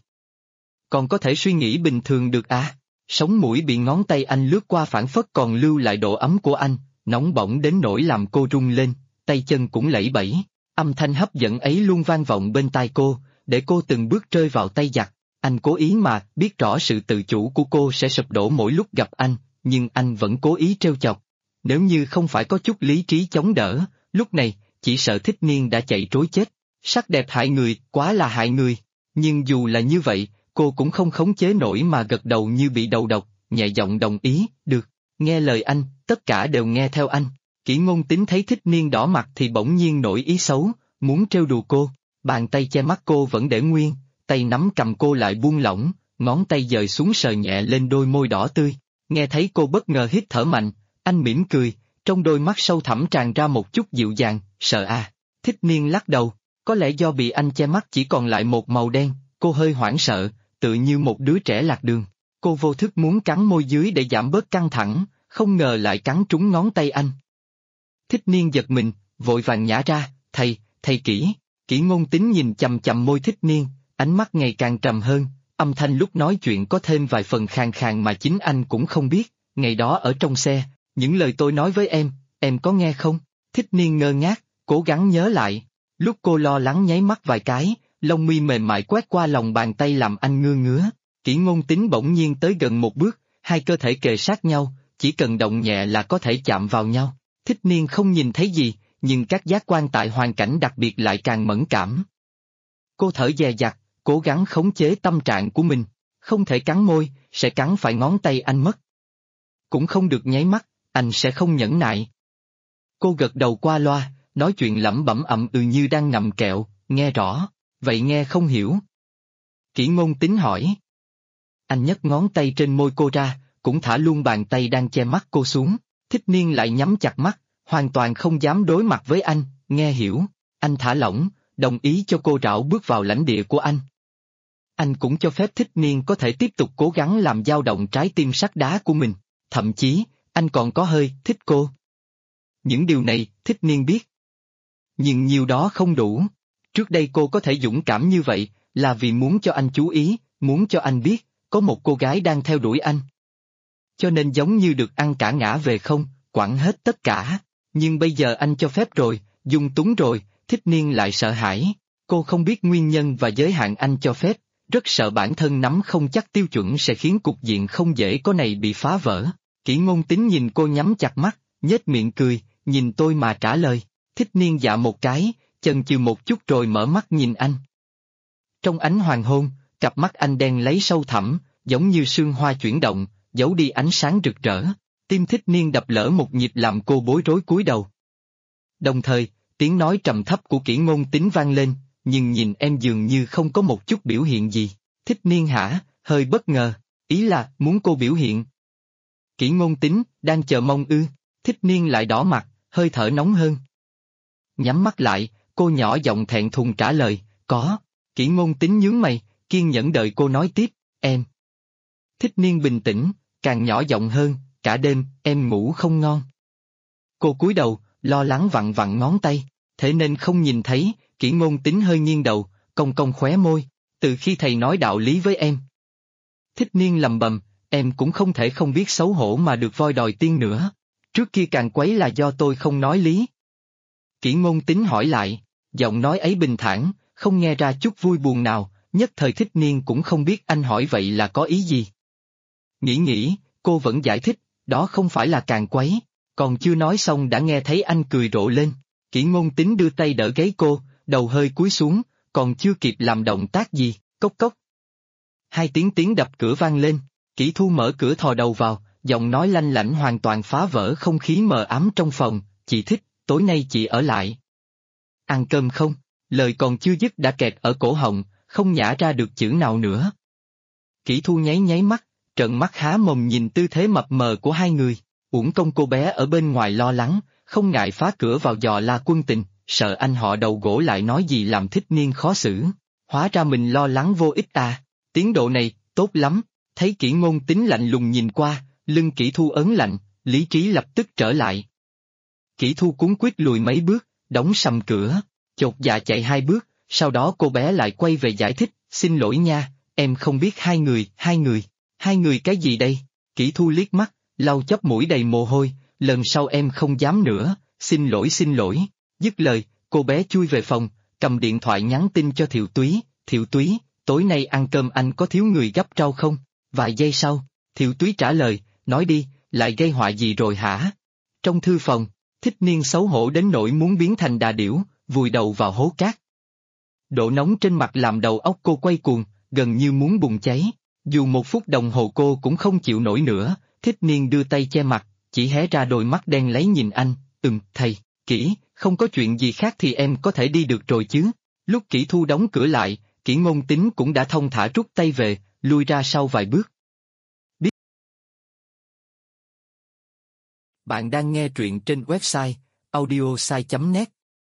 Còn có thể suy nghĩ bình thường được à? Sống mũi bị ngón tay anh lướt qua phảng phất còn lưu lại độ ấm của anh, nóng bỏng đến nỗi làm cô run lên, tay chân cũng lẫy bẫy, âm thanh hấp dẫn ấy luôn vang vọng bên tai cô, để cô từng bước rơi vào tay giặc. Anh cố ý mà, biết rõ sự tự chủ của cô sẽ sụp đổ mỗi lúc gặp anh, nhưng anh vẫn cố ý trêu chọc. Nếu như không phải có chút lý trí chống đỡ, lúc này, chỉ sợ Thích Niên đã chạy trối chết. Sắc đẹp hại người, quá là hại người. Nhưng dù là như vậy, cô cũng không khống chế nổi mà gật đầu như bị đầu độc, nhẹ giọng đồng ý, được, nghe lời anh, tất cả đều nghe theo anh. Kỷ Ngôn Tín thấy Thích Niên đỏ mặt thì bỗng nhiên nổi ý xấu, muốn trêu đùa cô, bàn tay che mắt cô vẫn để nguyên, tay nắm cầm cô lại buông lỏng, ngón tay dời xuống sờ nhẹ lên đôi môi đỏ tươi. Nghe thấy cô bất ngờ hít thở mạnh, anh mỉm cười, trong đôi mắt sâu thẳm tràn ra một chút dịu dàng, sợ à. Thích Niên lắc đầu, có lẽ do bị anh che mắt chỉ còn lại một màu đen, cô hơi hoảng sợ, tự như một đứa trẻ lạc đường. Cô vô thức muốn cắn môi dưới để giảm bớt căng thẳng, không ngờ lại cắn trúng ngón tay anh. Thích Niên giật mình, vội vàng nhả ra, thầy Kỷ. Kỷ Ngôn Tín nhìn chằm chằm môi Thích Niên, ánh mắt ngày càng trầm hơn, âm thanh lúc nói chuyện có thêm vài phần khàn khàn mà chính anh cũng không biết. Ngày đó ở trong xe, những lời tôi nói với em có nghe không? Thích Niên ngơ ngác, cố gắng nhớ lại. Lúc cô lo lắng nháy mắt vài cái, lông mi mềm mại quét qua lòng bàn tay làm anh ngứa ngứa. Kỷ Ngôn Tín bỗng nhiên tới gần một bước, hai cơ thể kề sát nhau, chỉ cần động nhẹ là có thể chạm vào nhau. Thích Niên không nhìn thấy gì, nhưng các giác quan tại hoàn cảnh đặc biệt lại càng mẫn cảm. Cô thở dè dặt, cố gắng khống chế tâm trạng của mình, không thể cắn môi, sẽ cắn phải ngón tay anh mất. Cũng không được nháy mắt, anh sẽ không nhẫn nại. Cô gật đầu qua loa, nói chuyện lẩm bẩm như đang ngậm kẹo, nghe rõ, vậy nghe không hiểu. Kỷ Ngôn Tín hỏi. Anh nhấc ngón tay trên môi cô ra, cũng thả luôn bàn tay đang che mắt cô xuống. Thích Niên lại nhắm chặt mắt, hoàn toàn không dám đối mặt với anh, nghe hiểu. Anh thả lỏng, đồng ý cho cô rảo bước vào lãnh địa của anh. Anh cũng cho phép Thích Niên có thể tiếp tục cố gắng làm dao động trái tim sắt đá của mình, thậm chí, anh còn có hơi thích cô. Những điều này, Thích Niên biết. Nhưng nhiều đó không đủ. Trước đây cô có thể dũng cảm như vậy, là vì muốn cho anh chú ý, muốn cho anh biết, có một cô gái đang theo đuổi anh. Cho nên giống như được ăn cả ngã về không, quẳng hết tất cả. Nhưng bây giờ anh cho phép rồi, dung túng rồi, Thích Niên lại sợ hãi. Cô không biết nguyên nhân và giới hạn anh cho phép, rất sợ bản thân nắm không chắc tiêu chuẩn sẽ khiến cục diện không dễ có này bị phá vỡ. Kỷ Ngôn Tín nhìn cô nhắm chặt mắt, nhếch miệng cười, nhìn tôi mà trả lời. Thích Niên dạ một cái, chần chừ một chút rồi mở mắt nhìn anh. Trong ánh hoàng hôn, cặp mắt anh đen lấy sâu thẳm, giống như sương hoa chuyển động, giấu đi ánh sáng rực rỡ. Tim Thích Niên đập lỡ một nhịp làm cô bối rối cúi đầu. Đồng thời, tiếng nói trầm thấp của Kỷ Ngôn Tín vang lên, nhưng nhìn em dường như không có một chút biểu hiện gì. Thích Niên hả, hơi bất ngờ, ý là muốn cô biểu hiện. Kỷ Ngôn Tín, đang chờ mong ư? Thích Niên lại đỏ mặt, hơi thở nóng hơn. Nhắm mắt lại, cô nhỏ giọng thẹn thùng trả lời, có. Kỷ Ngôn Tín nhướng mày, kiên nhẫn đợi cô nói tiếp, em. Thích Niên bình tĩnh, càng nhỏ giọng hơn, cả đêm, em ngủ không ngon. Cô cúi đầu, lo lắng vặn vặn ngón tay, thế nên không nhìn thấy, Kỷ Ngôn Tính hơi nghiêng đầu, cong cong khóe môi, từ khi thầy nói đạo lý với em. Thích Niên lầm bầm, em cũng không thể không biết xấu hổ mà được voi đòi tiên nữa. Trước kia càng quấy là do tôi không nói lý. Kỷ Ngôn Tính hỏi lại, giọng nói ấy bình thản, không nghe ra chút vui buồn nào, nhất thời Thích Niên cũng không biết anh hỏi vậy là có ý gì. Nghĩ, cô vẫn giải thích, đó không phải là càng quấy, còn chưa nói xong đã nghe thấy anh cười rộ lên. Kỷ Ngôn Tính đưa tay đỡ gáy cô, đầu hơi cúi xuống, còn chưa kịp làm động tác gì, cốc cốc. Hai tiếng đập cửa vang lên, Kỷ Thu mở cửa thò đầu vào, giọng nói lanh lảnh hoàn toàn phá vỡ không khí mờ ám trong phòng, chị Thích, tối nay chị ở lại. Ăn cơm không? Lời còn chưa dứt đã kẹt ở cổ họng, không nhả ra được chữ nào nữa. Kỷ Thu nháy mắt, trợn mắt há mồm nhìn tư thế mập mờ của hai người, uổng công cô bé ở bên ngoài lo lắng, không ngại phá cửa vào dò la Quân Tình, sợ anh họ đầu gỗ lại nói gì làm Thích Niên khó xử. Hóa ra mình lo lắng vô ích à, tiến độ này, tốt lắm, thấy Kỷ Ngôn Tính lạnh lùng nhìn qua, lưng Kỷ Thu ớn lạnh, lý trí lập tức trở lại. Kỷ Thu cuống quýt lùi mấy bước, đóng sầm cửa, chột dạ chạy 2 bước, sau đó cô bé lại quay về giải thích, xin lỗi nha, em không biết hai người cái gì đây? Kỷ Thu liếc mắt, lau chóp mũi đầy mồ hôi, lần sau em không dám nữa, xin lỗi. Dứt lời, cô bé chui về phòng, cầm điện thoại nhắn tin cho Thiệu Túy, tối nay ăn cơm anh có thiếu người gắp rau không? Vài giây sau, Thiệu Túy trả lời, nói đi, lại gây họa gì rồi hả? Trong thư phòng, Thích Niên xấu hổ đến nỗi muốn biến thành đà điểu, vùi đầu vào hố cát. Độ nóng trên mặt làm đầu óc cô quay cuồng, gần như muốn bùng cháy. Dù 1 phút đồng hồ cô cũng không chịu nổi nữa, Thích Niên đưa tay che mặt, chỉ hé ra đôi mắt đen lấy nhìn anh, thầy, Kỷ, không có chuyện gì khác thì em có thể đi được rồi chứ. Lúc Kỷ Thu đóng cửa lại, Kỷ Ngôn Tính cũng đã thong thả rút tay về, lui ra sau vài bước. Bạn đang nghe truyện trên website audiosai.net.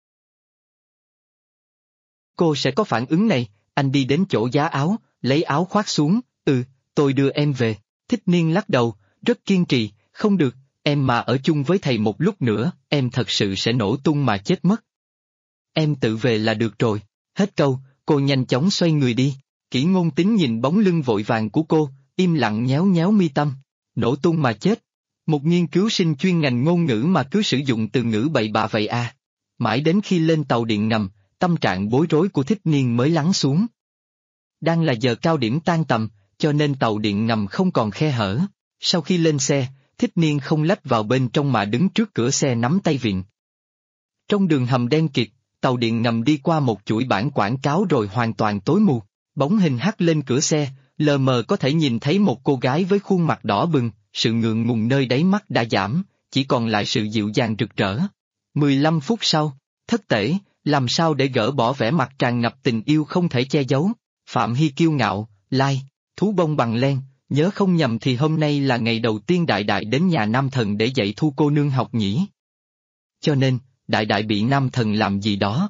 Cô sẽ có phản ứng này, anh đi đến chỗ giá áo, lấy áo khoác xuống, tôi đưa em về. Thích Niên lắc đầu, rất kiên trì, không được, em mà ở chung với thầy một lúc nữa, em thật sự sẽ nổ tung mà chết mất. Em tự về là được rồi. Hết câu, cô nhanh chóng xoay người đi. Kỷ Ngôn Tính nhìn bóng lưng vội vàng của cô, im lặng nhéo mi tâm. Nổ tung mà chết. Một nghiên cứu sinh chuyên ngành ngôn ngữ mà cứ sử dụng từ ngữ bậy bạ vậy à. Mãi đến khi lên tàu điện ngầm, tâm trạng bối rối của Thích Niên mới lắng xuống. Đang là giờ cao điểm tan tầm, cho nên tàu điện ngầm không còn khe hở. Sau khi lên xe, Thích Niên không lách vào bên trong mà đứng trước cửa xe nắm tay vịn. Trong đường hầm đen kịt, tàu điện ngầm đi qua một chuỗi bảng quảng cáo rồi hoàn toàn tối mù. Bóng hình hắt lên cửa xe, lờ mờ có thể nhìn thấy một cô gái với khuôn mặt đỏ bừng, sự ngượng ngùng nơi đáy mắt đã giảm, chỉ còn lại sự dịu dàng rực rỡ. 15 phút sau, thất tể, làm sao để gỡ bỏ vẻ mặt tràn ngập tình yêu không thể che giấu. Phạm Hy kiêu ngạo, lai, thú bông bằng len, nhớ không nhầm thì hôm nay là ngày đầu tiên Đại Đại đến nhà Nam Thần để dạy Thu cô nương học nhỉ. Cho nên, Đại Đại bị Nam Thần làm gì đó.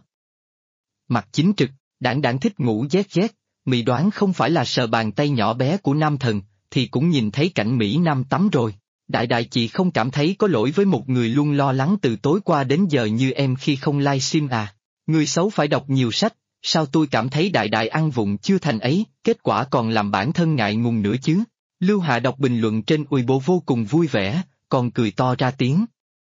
Mặt chính trực, đảng thích ngủ rét, mị đoán không phải là sờ bàn tay nhỏ bé của Nam Thần, thì cũng nhìn thấy cảnh Mỹ Nam tắm rồi. Đại Đại chị không cảm thấy có lỗi với một người luôn lo lắng từ tối qua đến giờ như em khi không livestream à. Người xấu phải đọc nhiều sách, sao tôi cảm thấy Đại Đại ăn vụng chưa thành ấy, kết quả còn làm bản thân ngại ngùng nữa chứ. Lưu Hạ đọc bình luận trên Weibo vô cùng vui vẻ, còn cười to ra tiếng.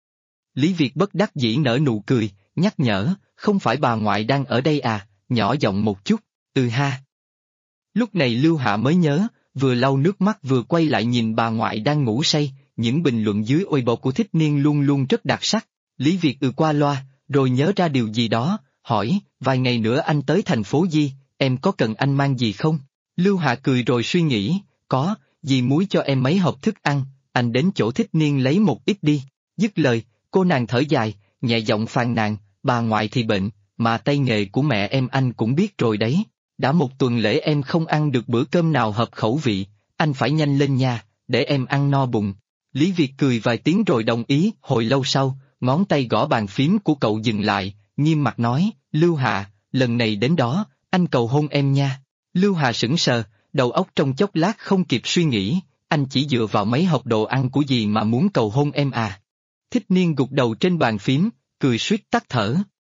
Lý Việt bất đắc dĩ nở nụ cười, nhắc nhở, không phải bà ngoại đang ở đây à, nhỏ giọng một chút, ha. Lúc này Lưu Hạ mới nhớ, vừa lau nước mắt vừa quay lại nhìn bà ngoại đang ngủ say, những bình luận dưới Weibo của Thích Niên luôn luôn rất đặc sắc. Lý Việt qua loa, rồi nhớ ra điều gì đó, hỏi, vài ngày nữa anh tới thành phố Di, em có cần anh mang gì không? Lưu Hạ cười rồi suy nghĩ, có, dì muối cho em mấy hộp thức ăn, anh đến chỗ Thích Niên lấy một ít đi. Dứt lời, cô nàng thở dài, nhẹ giọng phàn nàn, bà ngoại thì bệnh, mà tay nghề của mẹ em anh cũng biết rồi đấy. Đã 1 tuần lễ em không ăn được bữa cơm nào hợp khẩu vị, anh phải nhanh lên nha, để em ăn no bụng. Lý Việt cười vài tiếng rồi đồng ý, hồi lâu sau, ngón tay gõ bàn phím của cậu dừng lại, nghiêm mặt nói, Lưu Hạ, lần này đến đó, anh cầu hôn em nha. Lưu Hà sững sờ, đầu óc trong chốc lát không kịp suy nghĩ, anh chỉ dựa vào mấy hộp đồ ăn của dì mà muốn cầu hôn em à? Thích Niên gục đầu trên bàn phím, cười suýt tắt thở.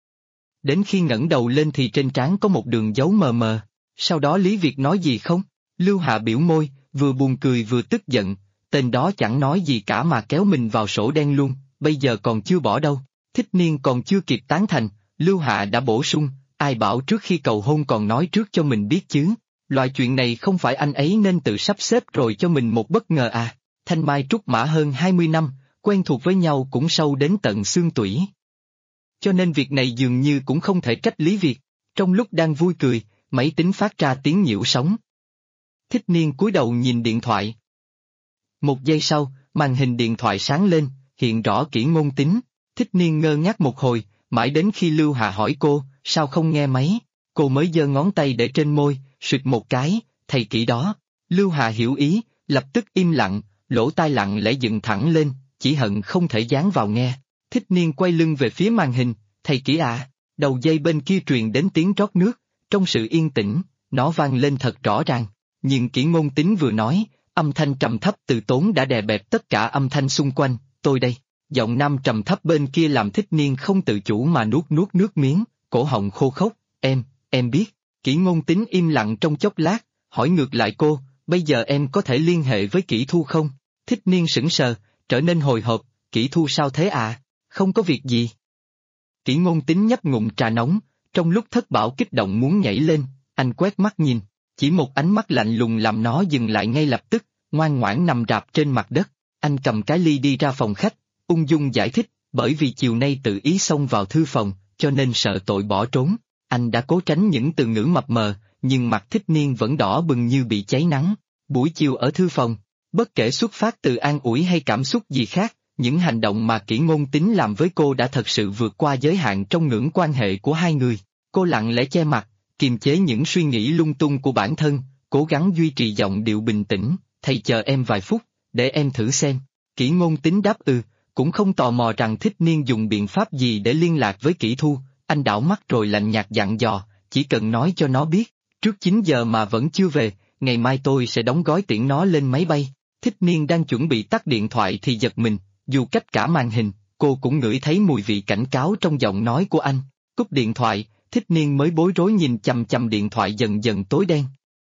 Đến khi ngẩng đầu lên thì trên trán có một đường dấu mờ mờ, sau đó Lý Việt nói gì không? Lưu Hạ biểu môi, vừa buồn cười vừa tức giận, tên đó chẳng nói gì cả mà kéo mình vào sổ đen luôn, bây giờ còn chưa bỏ đâu. Thích Niên còn chưa kịp tán thành, Lưu Hạ đã bổ sung, ai bảo trước khi cầu hôn còn nói trước cho mình biết chứ, loại chuyện này không phải anh ấy nên tự sắp xếp rồi cho mình một bất ngờ à? Thanh Mai trúc mã hơn 20 năm, quen thuộc với nhau cũng sâu đến tận xương tủy. Cho nên việc này dường như cũng không thể trách Lý Việt. Trong lúc đang vui cười, máy tính phát ra tiếng nhiễu sóng. Thích Niên cúi đầu nhìn điện thoại. Một giây sau, màn hình điện thoại sáng lên, hiện rõ Kỷ Ngôn Tính. Thích Niên ngơ ngác một hồi, mãi đến khi Lưu Hạ hỏi cô, sao không nghe máy, cô mới giơ ngón tay để trên môi, suyệt một cái, thầy Kỷ đó. Lưu Hạ hiểu ý, lập tức im lặng, lỗ tai lặng lẽ dựng thẳng lên, chỉ hận không thể dán vào nghe. Thích Niên quay lưng về phía màn hình, thầy Kỷ à, đầu dây bên kia truyền đến tiếng rót nước, trong sự yên tĩnh, nó vang lên thật rõ ràng, nhưng Kỷ Ngôn Tính vừa nói, âm thanh trầm thấp từ tốn đã đè bẹp tất cả âm thanh xung quanh, tôi đây. Giọng nam trầm thấp bên kia làm Thích Niên không tự chủ mà nuốt nước miếng, cổ họng khô khốc, em biết. Kỷ Ngôn Tính im lặng trong chốc lát, hỏi ngược lại cô, bây giờ em có thể liên hệ với Kỷ Thu không? Thích Niên sững sờ, trở nên hồi hộp, Kỷ Thu sao thế à? Không có việc gì. Kỷ Ngôn Tính nhấp ngụm trà nóng, trong lúc Thất Bảo kích động muốn nhảy lên, anh quét mắt nhìn, chỉ một ánh mắt lạnh lùng làm nó dừng lại ngay lập tức, ngoan ngoãn nằm rạp trên mặt đất. Anh cầm cái ly đi ra phòng khách, ung dung giải thích, bởi vì chiều nay tự ý xông vào thư phòng, cho nên sợ tội bỏ trốn. Anh đã cố tránh những từ ngữ mập mờ, nhưng mặt Thích Niên vẫn đỏ bừng như bị cháy nắng. Buổi chiều ở thư phòng, bất kể xuất phát từ an ủi hay cảm xúc gì khác, những hành động mà Kỷ Ngôn Tính làm với cô đã thật sự vượt qua giới hạn trong ngưỡng quan hệ của hai người. Cô lặng lẽ che mặt, kiềm chế những suy nghĩ lung tung của bản thân, cố gắng duy trì giọng điệu bình tĩnh, thầy chờ em vài phút, để em thử xem. Kỷ Ngôn Tính đáp cũng không tò mò rằng Thích Niên dùng biện pháp gì để liên lạc với Kỷ Thu, anh đảo mắt rồi lạnh nhạt dặn dò, chỉ cần nói cho nó biết, trước 9 giờ mà vẫn chưa về, ngày mai tôi sẽ đóng gói tiễn nó lên máy bay. Thích Niên đang chuẩn bị tắt điện thoại thì giật mình, dù cách cả màn hình, cô cũng ngửi thấy mùi vị cảnh cáo trong giọng nói của anh. Cúp điện thoại, Thích Niên mới bối rối nhìn chằm chằm điện thoại dần dần tối đen.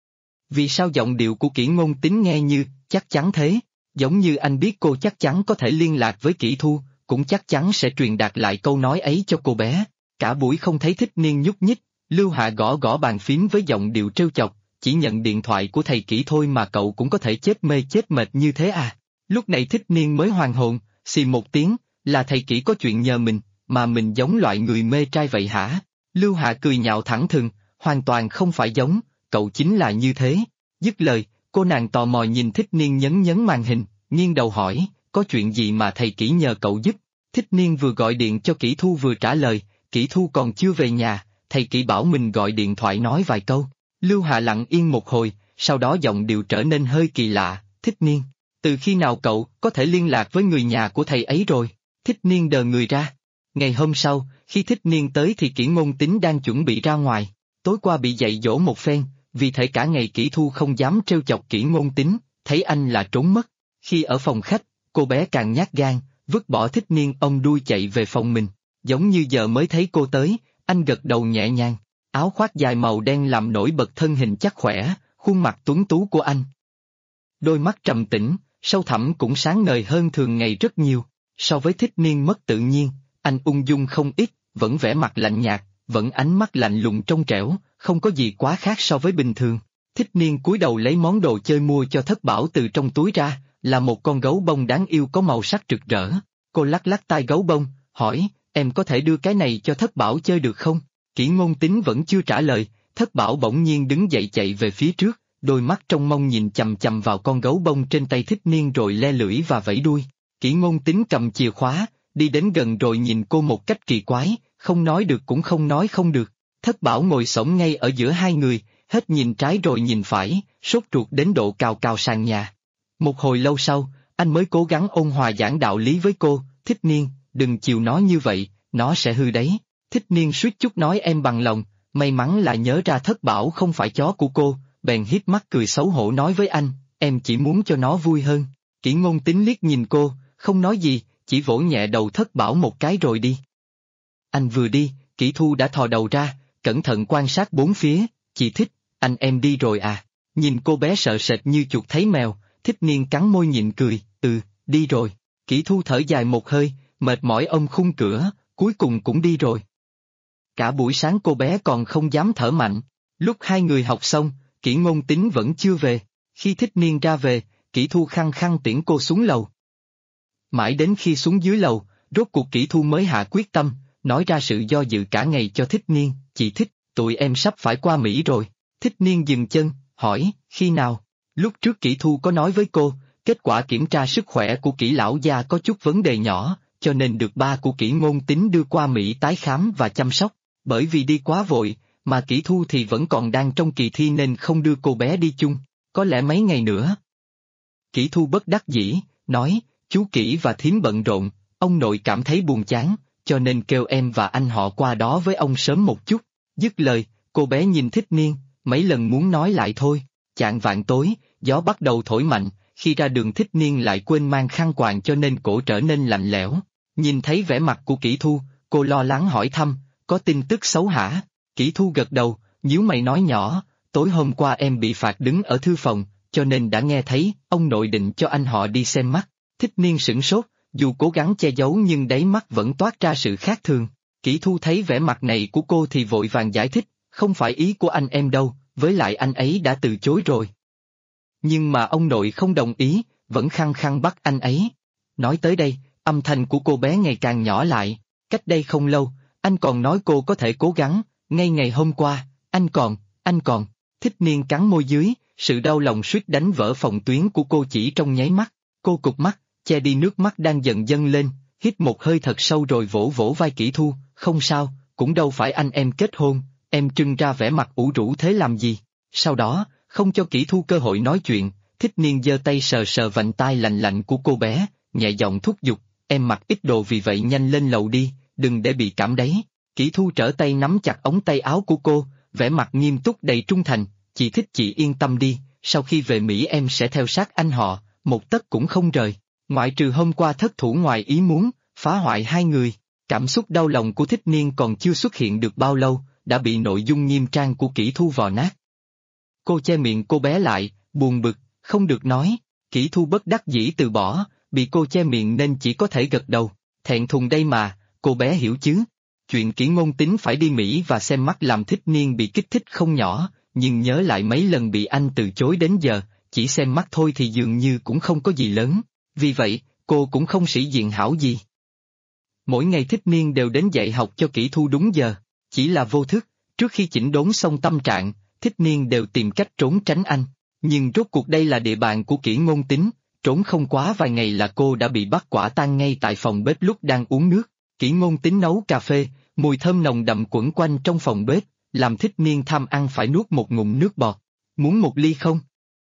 Vì sao giọng điệu của Kỷ Ngôn Tính nghe như, chắc chắn thế, giống như anh biết cô chắc chắn có thể liên lạc với Kỷ Thu, cũng chắc chắn sẽ truyền đạt lại câu nói ấy cho cô bé. Cả buổi không thấy Thích Niên nhúc nhích, Lưu Hạ gõ gõ bàn phím với giọng điệu trêu chọc, chỉ nhận điện thoại của thầy Kỷ thôi mà cậu cũng có thể chết mê chết mệt như thế à. Lúc này Thích Niên mới hoàn hồn, xì một tiếng, là thầy Kỷ có chuyện nhờ mình, mà mình giống loại người mê trai vậy hả? Lưu Hạ cười nhạo thẳng thừng, hoàn toàn không phải giống, cậu chính là như thế. Dứt lời, cô nàng tò mò nhìn Thích Niên nhấn nhấn màn hình, nghiêng đầu hỏi, có chuyện gì mà thầy Kỷ nhờ cậu giúp? Thích Niên vừa gọi điện cho Kỷ Thu vừa trả lời, Kỷ Thu còn chưa về nhà, thầy Kỷ bảo mình gọi điện thoại nói vài câu. Lưu Hạ lặng yên một hồi, sau đó giọng điệu trở nên hơi kỳ lạ, Thích Niên, từ khi nào cậu có thể liên lạc với người nhà của thầy ấy rồi? Thích Niên đờ người ra. Ngày hôm sau, khi Thích Niên tới thì Kỷ Ngôn Tính đang chuẩn bị ra ngoài, tối qua bị dạy dỗ một phen, vì thể cả ngày Kỷ Thu không dám trêu chọc Kỷ Ngôn Tính, thấy anh là trốn mất. Khi ở phòng khách, cô bé càng nhát gan, vứt bỏ Thích Niên ông đuôi chạy về phòng mình, giống như giờ mới thấy cô tới, anh gật đầu nhẹ nhàng, áo khoác dài màu đen làm nổi bật thân hình chắc khỏe, khuôn mặt tuấn tú của anh. Đôi mắt trầm tĩnh, sâu thẳm cũng sáng ngời hơn thường ngày rất nhiều, so với Thích Niên mất tự nhiên, anh ung dung không ít, vẫn vẻ mặt lạnh nhạt, vẫn ánh mắt lạnh lùng trong trẻo, không có gì quá khác so với bình thường. Thích Niên cúi đầu lấy món đồ chơi mua cho Thất Bảo từ trong túi ra, là một con gấu bông đáng yêu có màu sắc rực rỡ. Cô lắc lắc tai gấu bông, hỏi, em có thể đưa cái này cho Thất Bảo chơi được không? Kỷ Ngôn Tính vẫn chưa trả lời, Thất Bảo bỗng nhiên đứng dậy chạy về phía trước, đôi mắt trong mong nhìn chằm chằm vào con gấu bông trên tay Thích Niên rồi le lưỡi và vẫy đuôi. Kỷ Ngôn Tính cầm chìa khóa, đi đến gần rồi nhìn cô một cách kỳ quái, không nói được cũng không nói không được. Thất Bảo ngồi xổm ngay ở giữa hai người, hết nhìn trái rồi nhìn phải, sốt ruột đến độ cào cào sàn nhà. Một hồi lâu sau, anh mới cố gắng ôn hòa giảng đạo lý với cô, Thích Niên, đừng chiều nó như vậy, nó sẽ hư đấy. Thích Niên suýt chút nói em bằng lòng, may mắn là nhớ ra Thất Bảo không phải chó của cô, bèn híp mắt cười xấu hổ nói với anh, em chỉ muốn cho nó vui hơn. Kỷ Ngôn Tín liếc nhìn cô, không nói gì, chỉ vỗ nhẹ đầu Thất Bảo một cái rồi đi. Anh vừa đi, Kỷ Thu đã thò đầu ra, cẩn thận quan sát bốn phía, chị Thích, anh em đi rồi à? Nhìn cô bé sợ sệt như chuột thấy mèo, Thích Niên cắn môi nhịn cười, đi rồi. Kỷ Thu thở dài một hơi, mệt mỏi ôm khung cửa, cuối cùng cũng đi rồi. Cả buổi sáng cô bé còn không dám thở mạnh. Lúc hai người học xong, Kỷ Ngôn Tín vẫn chưa về. Khi Thích Niên ra về, Kỷ Thu khăng khăng tiễn cô xuống lầu. Mãi đến khi xuống dưới lầu, rốt cuộc Kỷ Thu mới hạ quyết tâm, nói ra sự do dự cả ngày cho Thích Niên. Chị Thích, tụi em sắp phải qua Mỹ rồi. Thích Niên dừng chân, hỏi, khi nào? Lúc trước Kỷ Thu có nói với cô, kết quả kiểm tra sức khỏe của Kỷ lão gia có chút vấn đề nhỏ, cho nên được ba của Kỷ Ngôn Tín đưa qua Mỹ tái khám và chăm sóc. Bởi vì đi quá vội, mà Kỷ Thu thì vẫn còn đang trong kỳ thi nên không đưa cô bé đi chung, có lẽ mấy ngày nữa. Kỷ Thu bất đắc dĩ, nói, chú Kỷ và thím bận rộn, ông nội cảm thấy buồn chán, cho nên kêu em và anh họ qua đó với ông sớm một chút. Dứt lời, cô bé nhìn Thích Niên, mấy lần muốn nói lại thôi. Chạng vạng tối, gió bắt đầu thổi mạnh, khi ra đường Thích Niên lại quên mang khăn quàng cho nên cổ trở nên lạnh lẽo. Nhìn thấy vẻ mặt của Kỷ Thu, cô lo lắng hỏi thăm, có tin tức xấu hả? Kỷ Thu gật đầu, nhíu mày nói nhỏ, tối hôm qua em bị phạt đứng ở thư phòng, cho nên đã nghe thấy, ông nội định cho anh họ đi xem mắt. Thích Niên sửng sốt, dù cố gắng che giấu nhưng đáy mắt vẫn toát ra sự khác thường. Kỷ Thu thấy vẻ mặt này của cô thì vội vàng giải thích, không phải ý của anh em đâu, với lại anh ấy đã từ chối rồi. Nhưng mà ông nội không đồng ý, vẫn khăng khăng bắt anh ấy. Nói tới đây, âm thanh của cô bé ngày càng nhỏ lại, cách đây không lâu, anh còn nói cô có thể cố gắng, ngay ngày hôm qua, anh còn, Thích Niên cắn môi dưới, sự đau lòng suýt đánh vỡ phòng tuyến của cô chỉ trong nháy mắt, cô cụp mắt, che đi nước mắt đang dần dâng lên, hít một hơi thật sâu rồi vỗ vỗ vai Kỷ Thu, không sao, cũng đâu phải anh em kết hôn, em trưng ra vẻ mặt ủ rũ thế làm gì. Sau đó, không cho Kỷ Thu cơ hội nói chuyện, Thích Niên giơ tay sờ sờ vành tai lạnh lạnh của cô bé, nhẹ giọng thúc giục, em mặc ít đồ vì vậy nhanh lên lầu đi, đừng để bị cảm đấy. Kỷ Thu trở tay nắm chặt ống tay áo của cô, vẻ mặt nghiêm túc đầy trung thành, chị Thích chị yên tâm đi, sau khi về Mỹ em sẽ theo sát anh họ, một tấc cũng không rời. Ngoại trừ hôm qua thất thủ ngoài ý muốn, phá hoại hai người, cảm xúc đau lòng của Thích Niên còn chưa xuất hiện được bao lâu, đã bị nội dung nghiêm trang của Kỷ Thu vò nát. Cô che miệng cô bé lại, buồn bực, không được nói, Kỷ Thu bất đắc dĩ từ bỏ, bị cô che miệng nên chỉ có thể gật đầu, thẹn thùng đây mà, cô bé hiểu chứ. Chuyện Kỷ Ngôn Tín phải đi Mỹ và xem mắt làm Thích Niên bị kích thích không nhỏ, nhưng nhớ lại mấy lần bị anh từ chối đến giờ, chỉ xem mắt thôi thì dường như cũng không có gì lớn, vì vậy, cô cũng không sĩ diện hảo gì. Mỗi ngày Thích Niên đều đến dạy học cho Kỷ Thu đúng giờ, chỉ là vô thức, trước khi chỉnh đốn xong tâm trạng, Thích Niên đều tìm cách trốn tránh anh, nhưng rốt cuộc đây là địa bàn của Kỷ Ngôn Tín, trốn không quá vài ngày là cô đã bị bắt quả tang ngay tại phòng bếp lúc đang uống nước. Kỷ Ngôn Tín nấu cà phê, mùi thơm nồng đậm quẩn quanh trong phòng bếp, làm Thích Niên tham ăn phải nuốt một ngụm nước bọt. Muốn một ly không?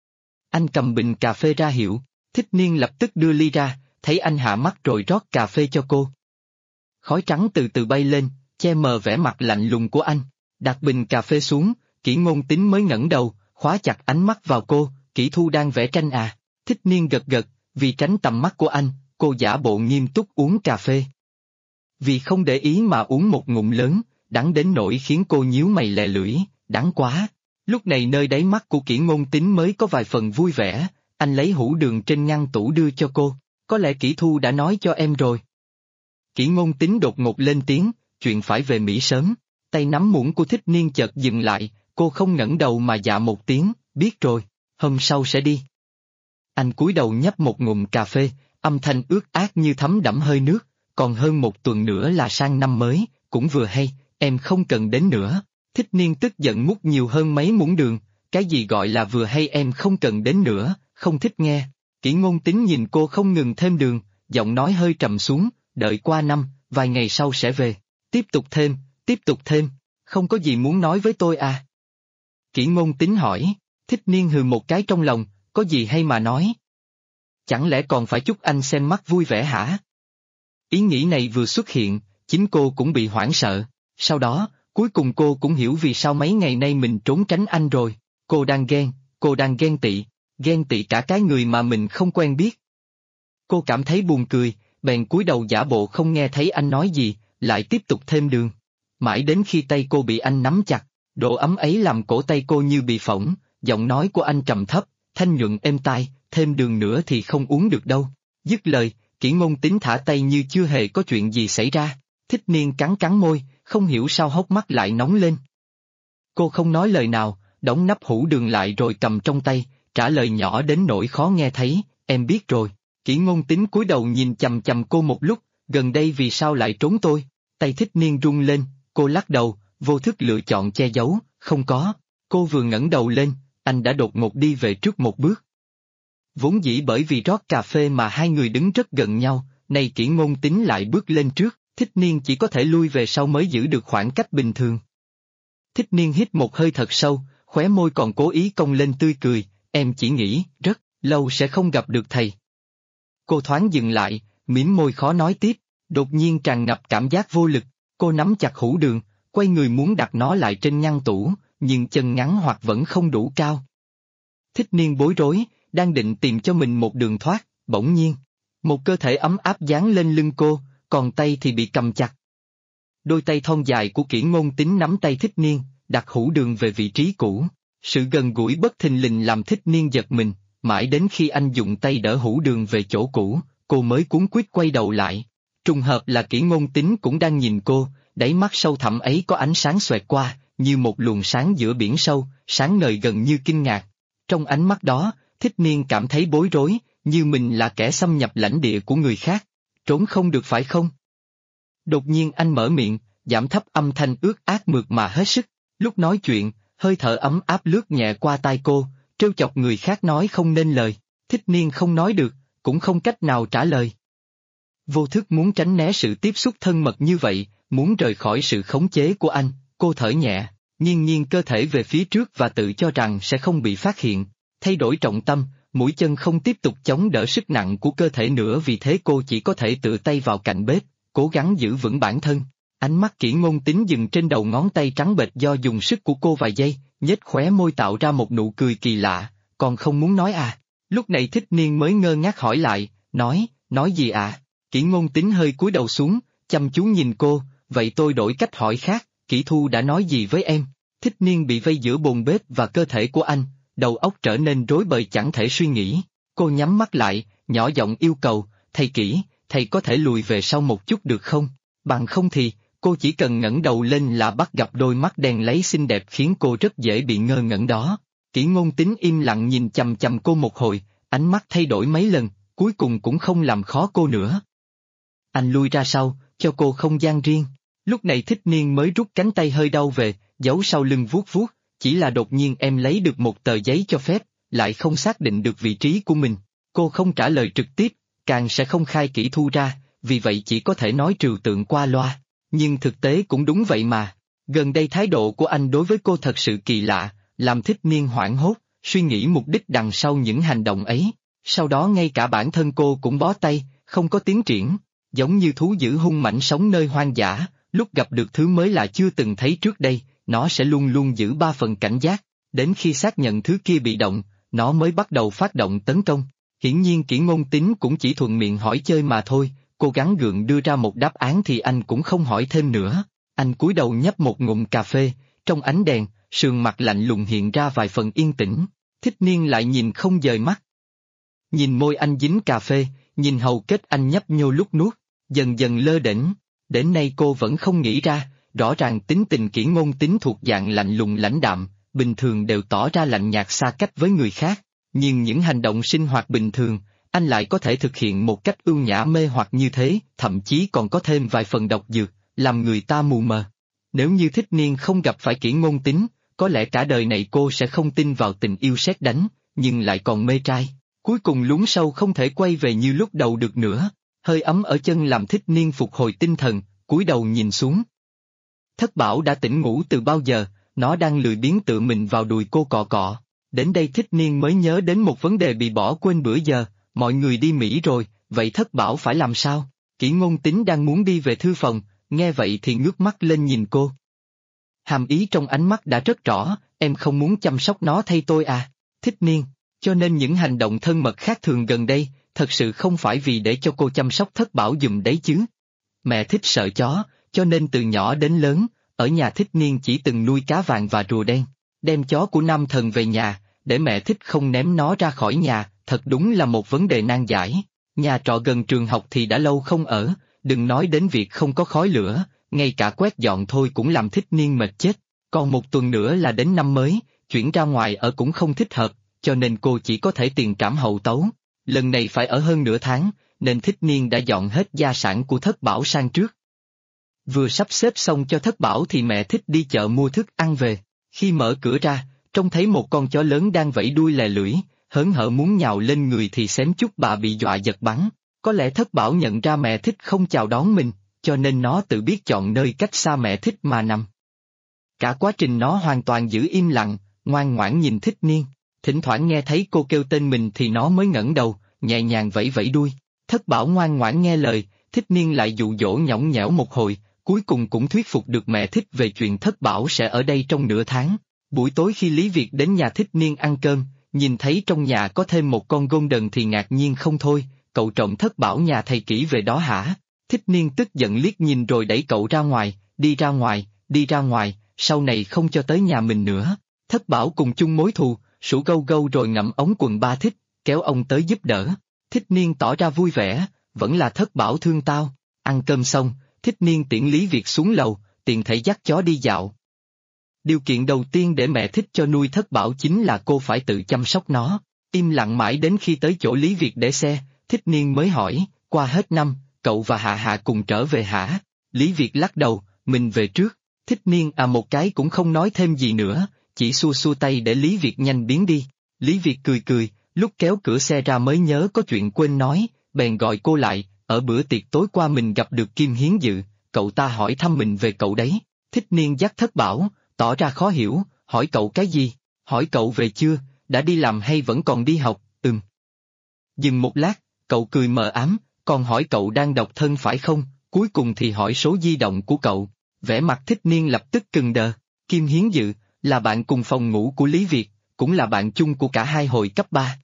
Anh cầm bình cà phê ra hiệu, Thích Niên lập tức đưa ly ra, thấy anh hạ mắt rồi rót cà phê cho cô. Khói trắng từ từ bay lên, che mờ vẻ mặt lạnh lùng của anh. Đặt bình cà phê xuống, Kỷ Ngôn Tín mới ngẩng đầu, khóa chặt ánh mắt vào cô, Kỷ Thu đang vẽ tranh à? Thích Niên gật gật, vì tránh tầm mắt của anh, cô giả bộ nghiêm túc uống cà phê. Vì không để ý mà uống một ngụm lớn, đắng đến nỗi khiến cô nhíu mày lè lưỡi, đắng quá. Lúc này nơi đáy mắt của Kỷ Ngôn Tín mới có vài phần vui vẻ, anh lấy hũ đường trên ngăn tủ đưa cho cô, có lẽ Kỷ Thu đã nói cho em rồi. Kỷ Ngôn Tín đột ngột lên tiếng, chuyện phải về Mỹ sớm, tay nắm muỗng của Thích Niên chợt dừng lại, cô không ngẩng đầu mà dạ một tiếng, biết rồi, hôm sau sẽ đi. Anh cúi đầu nhấp một ngụm cà phê, âm thanh ướt át như thấm đẫm hơi nước, còn hơn một tuần nữa là sang năm mới, cũng vừa hay, em không cần đến nữa. Thích Niên tức giận múc nhiều hơn mấy muỗng đường, cái gì gọi là vừa hay em không cần đến nữa, không thích nghe. Kỷ Ngôn Tín nhìn cô không ngừng thêm đường, giọng nói hơi trầm xuống, đợi qua năm, vài ngày sau sẽ về. Tiếp tục thêm, không có gì muốn nói với tôi à? Kỷ Ngôn Tín hỏi, Thích Niên hừ một cái trong lòng, có gì hay mà nói? Chẳng lẽ còn phải chúc anh xem mắt vui vẻ hả? Ý nghĩ này vừa xuất hiện, chính cô cũng bị hoảng sợ, sau đó, cuối cùng cô cũng hiểu vì sao mấy ngày nay mình trốn tránh anh rồi, cô đang ghen tị. ghen tị cả cái người mà mình không quen biết. Cô cảm thấy buồn cười, bèn cúi đầu giả bộ không nghe thấy anh nói gì, lại tiếp tục thêm đường. Mãi đến khi tay cô bị anh nắm chặt, độ ấm ấy làm cổ tay cô như bị phỏng, giọng nói của anh trầm thấp, thanh nhuận êm tai, thêm đường nữa thì không uống được đâu. Dứt lời, Kỷ Ngôn Tín thả tay như chưa hề có chuyện gì xảy ra. Thích Niên cắn cắn môi, không hiểu sao hốc mắt lại nóng lên. Cô không nói lời nào, đóng nắp hũ đường lại rồi cầm trong tay, trả lời nhỏ đến nỗi khó nghe thấy, em biết rồi. Kỷ Ngôn Tín cúi đầu nhìn chằm chằm cô một lúc, gần đây vì sao lại trốn tôi? Tay Thích Niên run lên, cô lắc đầu, vô thức lựa chọn che giấu, không có. Cô vừa ngẩng đầu lên, anh đã đột ngột đi về trước một bước. Vốn dĩ bởi vì rót cà phê mà hai người đứng rất gần nhau, nay Kỷ Ngôn Tín lại bước lên trước, Thích Niên chỉ có thể lui về sau mới giữ được khoảng cách bình thường. Thích Niên hít một hơi thật sâu, khóe môi còn cố ý cong lên tươi cười, em chỉ nghĩ, rất lâu sẽ không gặp được thầy. Cô thoáng dừng lại, mím môi khó nói tiếp, đột nhiên tràn ngập cảm giác vô lực, cô nắm chặt hũ đường, quay người muốn đặt nó lại trên ngăn tủ, nhưng chân ngắn hoặc vẫn không đủ cao. Thích Niên bối rối, đang định tìm cho mình một đường thoát, bỗng nhiên, một cơ thể ấm áp dán lên lưng cô, còn tay thì bị cầm chặt. Đôi tay thon dài của Kỷ Ngôn Tín nắm tay Thích Niên, đặt hũ đường về vị trí cũ. Sự gần gũi bất thình lình làm Thích Niên giật mình, mãi đến khi anh dùng tay đỡ hũ đường về chỗ cũ, cô mới cuống quýt quay đầu lại. Trùng hợp là Kỷ Ngôn Tín cũng đang nhìn cô, đáy mắt sâu thẳm ấy có ánh sáng xoẹt qua, như một luồng sáng giữa biển sâu, sáng ngời gần như kinh ngạc. Trong ánh mắt đó, Thích Niên cảm thấy bối rối, như mình là kẻ xâm nhập lãnh địa của người khác. Trốn không được phải không? Đột nhiên anh mở miệng, giảm thấp âm thanh ướt át mượt mà hết sức. Lúc nói chuyện, hơi thở ấm áp lướt nhẹ qua tai cô, trêu chọc người khác nói không nên lời. Thích Niên không nói được, cũng không cách nào trả lời. Vô thức muốn tránh né sự tiếp xúc thân mật như vậy, muốn rời khỏi sự khống chế của anh, cô thở nhẹ, nghiêng nghiêng cơ thể về phía trước và tự cho rằng sẽ không bị phát hiện. Thay đổi trọng tâm, mũi chân không tiếp tục chống đỡ sức nặng của cơ thể nữa, vì thế cô chỉ có thể tựa tay vào cạnh bếp, cố gắng giữ vững bản thân. Ánh mắt Kỷ Ngôn Tín dừng trên đầu ngón tay trắng bệch do dùng sức của cô vài giây, nhếch khóe môi tạo ra một nụ cười kỳ lạ, còn không muốn nói à? Lúc này Thích Niên mới ngơ ngác hỏi lại, nói gì à? Kỷ Ngôn Tín hơi cúi đầu xuống, chăm chú nhìn cô, vậy tôi đổi cách hỏi khác, Kỷ Thu đã nói gì với em? Thích Niên bị vây giữa bồn bếp và cơ thể của anh, đầu óc trở nên rối bời chẳng thể suy nghĩ. Cô nhắm mắt lại, nhỏ giọng yêu cầu, thầy Kỷ, thầy có thể lùi về sau một chút được không? Bằng không thì, cô chỉ cần ngẩng đầu lên là bắt gặp đôi mắt đen láy xinh đẹp khiến cô rất dễ bị ngơ ngẩn đó. Kỷ Ngôn Tín im lặng nhìn chằm chằm cô một hồi, ánh mắt thay đổi mấy lần, cuối cùng cũng không làm khó cô nữa. Anh lui ra sau, cho cô không gian riêng. Lúc này Thích Niên mới rút cánh tay hơi đau về, giấu sau lưng vuốt vuốt, chỉ là đột nhiên em lấy được một tờ giấy cho phép, lại không xác định được vị trí của mình. Cô không trả lời trực tiếp, càng sẽ không khai Kỷ Thu ra, vì vậy chỉ có thể nói trừu tượng qua loa. Nhưng thực tế cũng đúng vậy mà. Gần đây thái độ của anh đối với cô thật sự kỳ lạ, làm Thích Niên hoảng hốt, suy nghĩ mục đích đằng sau những hành động ấy. Sau đó ngay cả bản thân cô cũng bó tay, không có tiến triển. Giống như thú dữ hung mãnh sống nơi hoang dã, lúc gặp được thứ mới lạ chưa từng thấy trước đây, nó sẽ luôn luôn giữ 3 phần cảnh giác. Đến khi xác nhận thứ kia bị động, nó mới bắt đầu phát động tấn công. Hiển nhiên Kỷ Ngôn Tín cũng chỉ thuận miệng hỏi chơi mà thôi. Cố gắng gượng đưa ra một đáp án thì anh cũng không hỏi thêm nữa. Anh cúi đầu nhấp một ngụm cà phê, trong ánh đèn, sườn mặt lạnh lùng hiện ra vài phần yên tĩnh. Thích Niên lại nhìn không rời mắt. Nhìn môi anh dính cà phê, nhìn hầu kết anh nhấp nhô lúc nuốt, dần dần lơ đễnh. Đến nay cô vẫn không nghĩ ra, rõ ràng tính tình Kỷ Ngôn Tín thuộc dạng lạnh lùng lãnh đạm, bình thường đều tỏ ra lạnh nhạt xa cách với người khác, nhưng những hành động sinh hoạt bình thường, anh lại có thể thực hiện một cách ưu nhã mê hoặc như thế, thậm chí còn có thêm vài phần độc dược, làm người ta mù mờ. Nếu như Thích Niên không gặp phải Kỷ Ngôn Tín, có lẽ cả đời này cô sẽ không tin vào tình yêu sét đánh, nhưng lại còn mê trai. Cuối cùng lún sâu không thể quay về như lúc đầu được nữa. Hơi ấm ở chân làm Thích Niên phục hồi tinh thần, cúi đầu nhìn xuống. Thất Bảo đã tỉnh ngủ từ bao giờ, nó đang lười biếng tự mình vào đùi cô cọ cọ. Đến đây Thích Niên mới nhớ đến một vấn đề bị bỏ quên bữa giờ. Mọi người đi Mỹ rồi, vậy Thất Bảo phải làm sao? Kỷ Ngôn Tín đang muốn đi về thư phòng, nghe vậy thì ngước mắt lên nhìn cô. Hàm ý trong ánh mắt đã rất rõ, em không muốn chăm sóc nó thay tôi à? Thích Niên, Cho nên những hành động thân mật khác thường gần đây, thật sự không phải vì để cho cô chăm sóc thất bảo giùm đấy chứ. Mẹ thích sợ chó, cho nên từ nhỏ đến lớn, ở nhà Thích Niên chỉ từng nuôi cá vàng và rùa đen. Đem chó của Nam Thần về nhà, để mẹ thích không ném nó ra khỏi nhà, thật đúng là một vấn đề nan giải. Nhà trọ gần trường học thì đã lâu không ở, đừng nói đến việc không có khói lửa, ngay cả quét dọn thôi cũng làm Thích Niên mệt chết. Còn một tuần nữa là đến năm mới, chuyển ra ngoài ở cũng không thích hợp, cho nên cô chỉ có thể tiền trảm hậu tấu. Lần này phải ở hơn nửa tháng, nên Thích Niên đã dọn hết gia sản của Thất Bảo sang trước. Vừa sắp xếp xong cho Thất Bảo thì mẹ Thích đi chợ mua thức ăn về. Khi mở cửa ra, trông thấy một con chó lớn đang vẫy đuôi lè lưỡi, hớn hở muốn nhào lên người thì xém chút bà bị dọa giật bắn. Có lẽ Thất Bảo nhận ra mẹ Thích không chào đón mình, cho nên nó tự biết chọn nơi cách xa mẹ Thích mà nằm. Cả quá trình nó hoàn toàn giữ im lặng, ngoan ngoãn nhìn Thích Niên. Thỉnh thoảng nghe thấy cô kêu tên mình thì nó mới ngẩng đầu, nhẹ nhàng vẫy vẫy đuôi. Thất Bảo ngoan ngoãn nghe lời, Thích Niên lại dụ dỗ nhõng nhẽo một hồi, cuối cùng cũng thuyết phục được mẹ Thích về chuyện Thất Bảo sẽ ở đây trong nửa tháng. Buổi tối khi Lý Việt đến nhà Thích Niên ăn cơm, nhìn thấy trong nhà có thêm một con golden thì ngạc nhiên không thôi, cậu trộm Thất Bảo nhà thầy kỹ về đó hả? Thích Niên tức giận liếc nhìn rồi đẩy cậu ra ngoài, đi ra ngoài, sau này không cho tới nhà mình nữa. Thất Bảo cùng chung mối thù, sủ gâu gâu rồi ngậm ống quần ba Thích, kéo ông tới giúp đỡ. Thích Niên tỏ ra vui vẻ, vẫn là Thất Bảo thương tao. Ăn cơm xong, Thích Niên tiễn Lý Việt xuống lầu, tiện thể dắt chó đi dạo. Điều kiện đầu tiên để mẹ Thích cho nuôi Thất Bảo chính là cô phải tự chăm sóc nó. Im lặng mãi đến khi tới chỗ Lý Việt để xe, Thích Niên mới hỏi, qua hết năm, cậu và Hạ Hạ cùng trở về hả? Lý Việt lắc đầu, mình về trước. Thích Niên một cái cũng không nói thêm gì nữa, chỉ xua xua tay để Lý Việt nhanh biến đi. Lý Việt cười cười, lúc kéo cửa xe ra mới nhớ có chuyện quên nói, bèn gọi cô lại, ở bữa tiệc tối qua mình gặp được Kim Hiến Dự, cậu ta hỏi thăm mình về cậu đấy. Thích Niên dắt Thất Bảo, tỏ ra khó hiểu, hỏi cậu cái gì? Hỏi cậu về chưa, đã đi làm hay vẫn còn đi học? Dừng một lát, cậu cười mờ ám, còn hỏi cậu đang độc thân phải không, cuối cùng thì hỏi số di động của cậu. Vẻ mặt Thích Niên lập tức cứng đờ. Kim Hiến Dự, là bạn cùng phòng ngủ của Lý Việt, cũng là bạn chung của cả hai hồi cấp 3.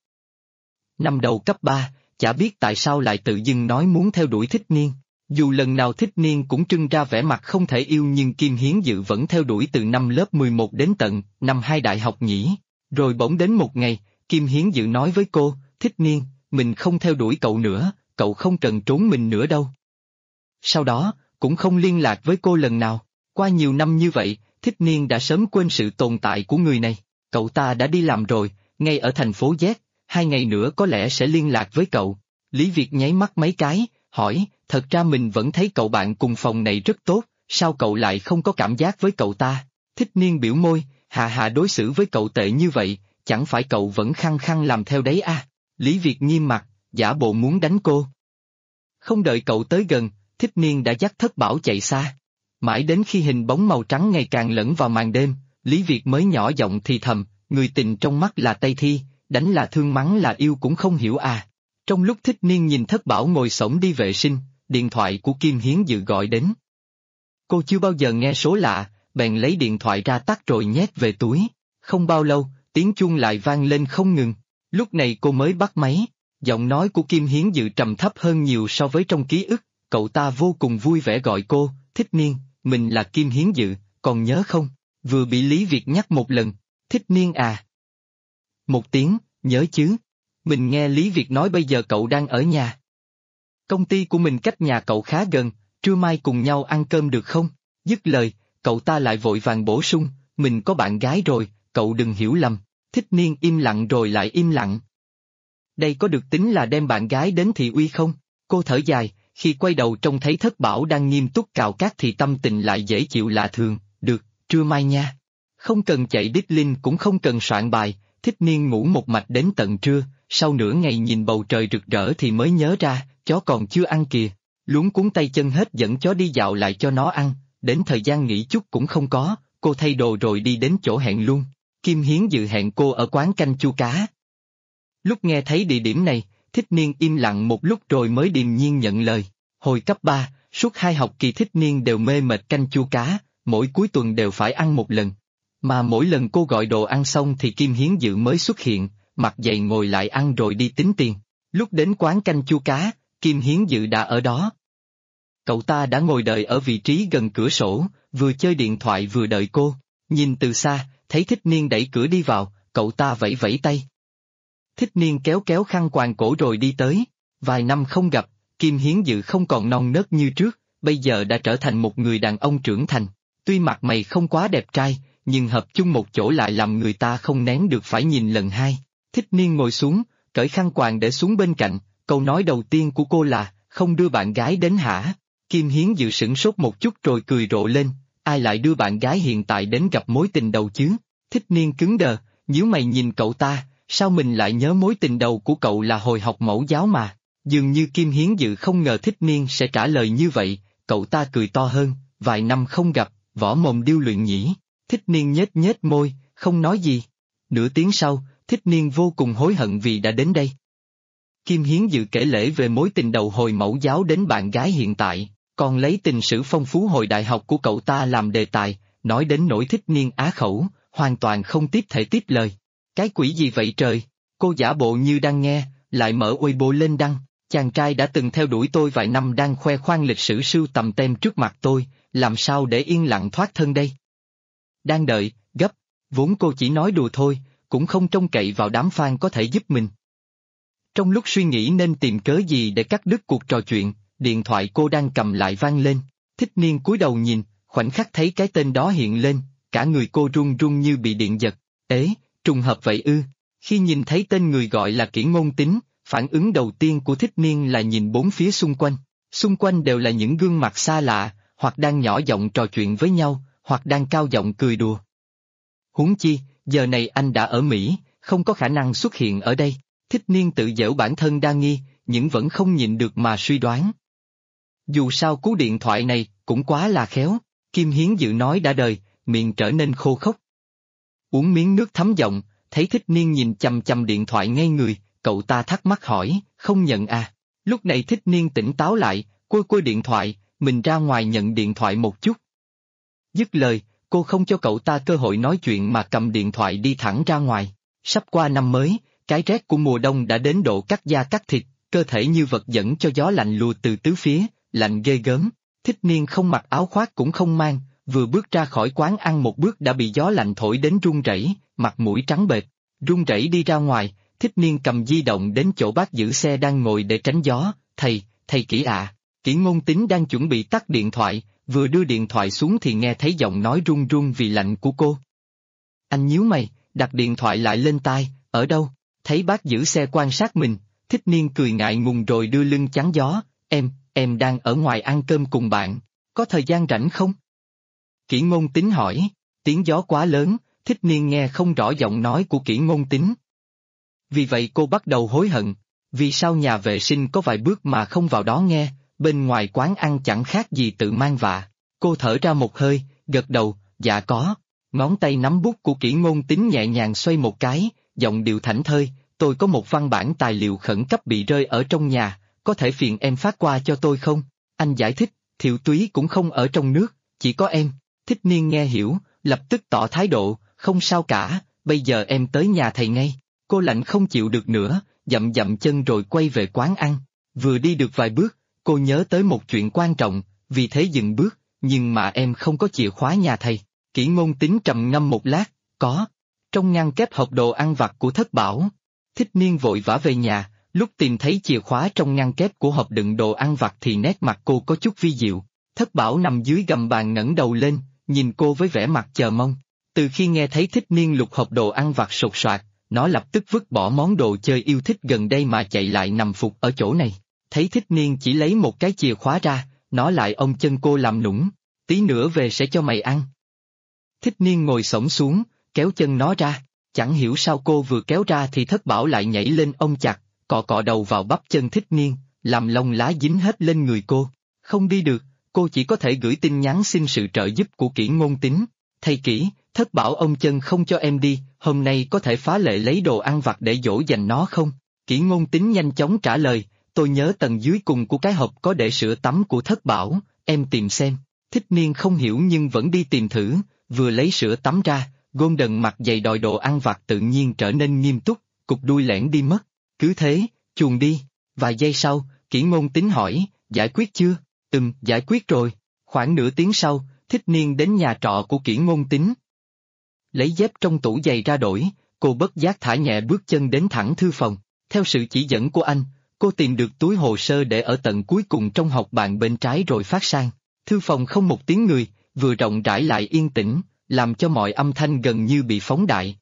Năm đầu cấp 3, chả biết tại sao lại tự dưng nói muốn theo đuổi Thích Niên. Dù lần nào Thích Niên cũng trưng ra vẻ mặt không thể yêu nhưng Kim Hiến Dự vẫn theo đuổi từ năm lớp 11 đến tận năm 2 đại học nhỉ. Rồi bỗng đến một ngày, Kim Hiến Dự nói với cô, Thích Niên, mình không theo đuổi cậu nữa, cậu không cần trốn mình nữa đâu. Sau đó, cũng không liên lạc với cô lần nào. Qua nhiều năm như vậy, Thích Niên đã sớm quên sự tồn tại của người này. Cậu ta đã đi làm rồi, ngay ở thành phố Z, 2 ngày nữa có lẽ sẽ liên lạc với cậu. Lý Việt nháy mắt mấy cái, hỏi, thật ra mình vẫn thấy cậu bạn cùng phòng này rất tốt, sao cậu lại không có cảm giác với cậu ta? Thích Niên biểu môi, Hạ Hạ đối xử với cậu tệ như vậy, chẳng phải cậu vẫn khăng khăng làm theo đấy à? Lý Việt nghiêm mặt, giả bộ muốn đánh cô. Không đợi cậu tới gần, Thích Niên đã dắt Thất Bảo chạy xa. Mãi đến khi hình bóng màu trắng ngày càng lẫn vào màn đêm, Lý Việt mới nhỏ giọng thì thầm, người tình trong mắt là Tây Thi, đánh là thương mắng là yêu cũng không hiểu à. Trong lúc Thích Niên nhìn Thất Bảo ngồi xổm đi vệ sinh, điện thoại của Kim Hiến Dự gọi đến. Cô chưa bao giờ nghe số lạ, bèn lấy điện thoại ra tắt rồi nhét về túi. Không bao lâu, tiếng chuông lại vang lên không ngừng. Lúc này cô mới bắt máy, giọng nói của Kim Hiến Dự trầm thấp hơn nhiều so với trong ký ức. Cậu ta vô cùng vui vẻ gọi cô, Thích Niên, mình là Kim Hiến Dự, còn nhớ không? Vừa bị Lý Việt nhắc một lần, Thích Niên à. Một tiếng, nhớ chứ. Mình nghe Lý Việt nói bây giờ cậu đang ở nhà. Công ty của mình cách nhà cậu khá gần, trưa mai cùng nhau ăn cơm được không? Dứt lời, cậu ta lại vội vàng bổ sung, mình có bạn gái rồi, cậu đừng hiểu lầm. Thích Niên im lặng rồi lại im lặng. Đây có được tính là đem bạn gái đến thị uy không? Cô thở dài, khi quay đầu trông thấy Thất Bảo đang nghiêm túc cào cát thì tâm tình lại dễ chịu lạ thường, được, trưa mai nha. Không cần chạy deadline cũng không cần soạn bài, Thích Niên ngủ một mạch đến tận trưa, sau nửa ngày nhìn bầu trời rực rỡ thì mới nhớ ra, chó còn chưa ăn kìa. Luống cuống tay chân hết dẫn chó đi dạo lại cho nó ăn, đến thời gian nghỉ chút cũng không có, cô thay đồ rồi đi đến chỗ hẹn luôn. Kim Hiến Dự hẹn cô ở quán canh chua cá. Lúc nghe thấy địa điểm này, Thích Niên im lặng một lúc rồi mới điềm nhiên nhận lời. Hồi cấp 3, suốt 2 học kỳ Thích Niên đều mê mệt canh chua cá, mỗi cuối tuần đều phải ăn một lần. Mà mỗi lần cô gọi đồ ăn xong thì Kim Hiến Dự mới xuất hiện, mặt dày ngồi lại ăn rồi đi tính tiền. Lúc đến quán canh chua cá, Kim Hiến Dự đã ở đó. Cậu ta đã ngồi đợi ở vị trí gần cửa sổ, vừa chơi điện thoại vừa đợi cô. Nhìn từ xa, thấy Thích Niên đẩy cửa đi vào, cậu ta vẫy vẫy tay. Thích Niên kéo kéo khăn quàng cổ rồi đi tới. Vài năm không gặp, Kim Hiến Dự không còn non nớt như trước, bây giờ đã trở thành một người đàn ông trưởng thành. Tuy mặt mày không quá đẹp trai, nhưng hợp chung một chỗ lại làm người ta không nén được phải nhìn lần hai. Thích Niên ngồi xuống, cởi khăn quàng để xuống bên cạnh, câu nói đầu tiên của cô là, không đưa bạn gái đến hả? Kim Hiến Dự sửng sốt một chút rồi cười rộ lên, ai lại đưa bạn gái hiện tại đến gặp mối tình đầu chứ? Thích Niên cứng đờ, nhíu mày nhìn cậu ta, sao mình lại nhớ mối tình đầu của cậu là hồi học mẫu giáo mà? Dường như Kim Hiến Dự không ngờ Thích Niên sẽ trả lời như vậy, cậu ta cười to hơn, vài năm không gặp, võ mồm điêu luyện nhỉ? Thích Niên nhếch nhếch môi, không nói gì. Nửa tiếng sau, Thích Niên vô cùng hối hận vì đã đến đây. Kim Hiến Dự kể lể về mối tình đầu hồi mẫu giáo đến bạn gái hiện tại, còn lấy tình sử phong phú hồi đại học của cậu ta làm đề tài, nói đến nỗi Thích Niên á khẩu, hoàn toàn không tiếp thể tiếp lời. Cái quỷ gì vậy trời? Cô giả bộ như đang nghe, lại mở Weibo lên đăng. Chàng trai đã từng theo đuổi tôi vài năm đang khoe khoang lịch sử sưu tầm tem trước mặt tôi, làm sao để yên lặng thoát thân đây? Đang đợi, gấp, vốn cô chỉ nói đùa thôi, cũng không trông cậy vào đám fan có thể giúp mình. Trong lúc suy nghĩ nên tìm cớ gì để cắt đứt cuộc trò chuyện, điện thoại cô đang cầm lại vang lên. Thích Niên cúi đầu nhìn, khoảnh khắc thấy cái tên đó hiện lên, cả người cô run run như bị điện giật. Ế, trùng hợp vậy ư? Khi nhìn thấy tên người gọi là Kỷ Ngôn Tín, phản ứng đầu tiên của Thích Niên là nhìn bốn phía xung quanh. Xung quanh đều là những gương mặt xa lạ, hoặc đang nhỏ giọng trò chuyện với nhau, hoặc đang cao giọng cười đùa. Huống chi, giờ này anh đã ở Mỹ, không có khả năng xuất hiện ở đây. Thích Niên tự giễu bản thân đa nghi, nhưng vẫn không nhịn được mà suy đoán. Dù sao cú điện thoại này cũng quá là khéo, Kim Hiến Dự nói đã đời, miệng trở nên khô khốc. Uống miếng nước thấm giọng, thấy Thích Niên nhìn chằm chằm điện thoại ngay người, cậu ta thắc mắc hỏi, không nhận à? Lúc này Thích Niên tỉnh táo lại, quơ điện thoại, mình ra ngoài nhận điện thoại một chút. Dứt lời, cô không cho cậu ta cơ hội nói chuyện mà cầm điện thoại đi thẳng ra ngoài. Sắp qua năm mới, cái rét của mùa đông đã đến độ cắt da cắt thịt, cơ thể như vật dẫn cho gió lạnh lùa từ tứ phía, lạnh ghê gớm. Thích Niên không mặc áo khoác cũng không mang, vừa bước ra khỏi quán ăn một bước đã bị gió lạnh thổi đến run rẩy, mặt mũi trắng bệch. Run rẩy đi ra ngoài, Thích Niên cầm di động đến chỗ bác giữ xe đang ngồi để tránh gió. Thầy Kỷ ạ. Kỷ Ngôn Tín đang chuẩn bị tắt điện thoại, vừa đưa điện thoại xuống thì nghe thấy giọng nói run run vì lạnh của cô. Anh nhíu mày, đặt điện thoại lại lên tai, ở đâu? Thấy bác giữ xe quan sát mình, Thích Niên cười ngại ngùng rồi đưa lưng chắn gió, em đang ở ngoài ăn cơm cùng bạn, có thời gian rảnh không? Kỷ Ngôn Tín hỏi, tiếng gió quá lớn, Thích Niên nghe không rõ giọng nói của Kỷ Ngôn Tín. Vì vậy cô bắt đầu hối hận, vì sao nhà vệ sinh có vài bước mà không vào đó nghe, bên ngoài quán ăn chẳng khác gì tự mang vạ. Cô thở ra một hơi, gật đầu, dạ có. Ngón tay nắm bút của Kỷ Ngôn Tín nhẹ nhàng xoay một cái, giọng điệu thảnh thơi, tôi có một văn bản tài liệu khẩn cấp bị rơi ở trong nhà, có thể phiền em phát qua cho tôi không? Anh giải thích, Thiệu Túy cũng không ở trong nước, chỉ có em. Thích Niên nghe hiểu, lập tức tỏ thái độ, không sao cả, bây giờ em tới nhà thầy ngay. Cô lạnh không chịu được nữa, dậm dậm chân rồi quay về quán ăn. Vừa đi được vài bước, cô nhớ tới một chuyện quan trọng, vì thế dừng bước, nhưng mà em không có chìa khóa nhà thầy. Kỷ Ngôn Tín trầm ngâm một lát, có. Trong ngăn kép hộp đồ ăn vặt của Thất Bảo. Thích Niên vội vã về nhà, lúc tìm thấy chìa khóa trong ngăn kép của hộp đựng đồ ăn vặt thì nét mặt cô có chút vi diệu. Thất Bảo nằm dưới gầm bàn ngẩng đầu lên, nhìn cô với vẻ mặt chờ mong. Từ khi nghe thấy Thích Niên lục hộp đồ ăn vặt sột soạt, nó lập tức vứt bỏ món đồ chơi yêu thích gần đây mà chạy lại nằm phục ở chỗ này. Thấy Thích Niên chỉ lấy một cái chìa khóa ra, nó lại ôm chân cô làm nũng, tí nữa về sẽ cho mày ăn. Thích Niên ngồi xổm xuống, kéo chân nó ra, chẳng hiểu sao cô vừa kéo ra thì Thất Bảo lại nhảy lên ôm chặt, cọ đầu vào bắp chân Thích Niên, làm lông lá dính hết lên người cô. Không đi được, cô chỉ có thể gửi tin nhắn xin sự trợ giúp của Kỷ Ngôn Tín. Thầy Kỷ, Thất Bảo ôm chân không cho em đi, hôm nay có thể phá lệ lấy đồ ăn vặt để dỗ dành nó không? Kỷ Ngôn Tín nhanh chóng trả lời, tôi nhớ tầng dưới cùng của cái hộp có để sữa tắm của Thất Bảo, em tìm xem. Thích Niên không hiểu nhưng vẫn đi tìm thử, vừa lấy sữa tắm ra, Golden mặt dày đòi đồ ăn vặt tự nhiên trở nên nghiêm túc, cục đuôi lẻn đi mất. Cứ thế, chuồn đi. Vài giây sau, Kỷ Ngôn Tín hỏi, giải quyết chưa? Giải quyết rồi. Khoảng nửa tiếng sau, Thích Niên đến nhà trọ của Kỷ Ngôn Tín. Lấy dép trong tủ giày ra đổi, cô bất giác thả nhẹ bước chân đến thẳng thư phòng. Theo sự chỉ dẫn của anh, cô tìm được túi hồ sơ để ở tận cuối cùng trong hộc bàn bên trái rồi phát sang. Thư phòng không một tiếng người, vừa rộng rãi lại yên tĩnh, làm cho mọi âm thanh gần như bị phóng đại.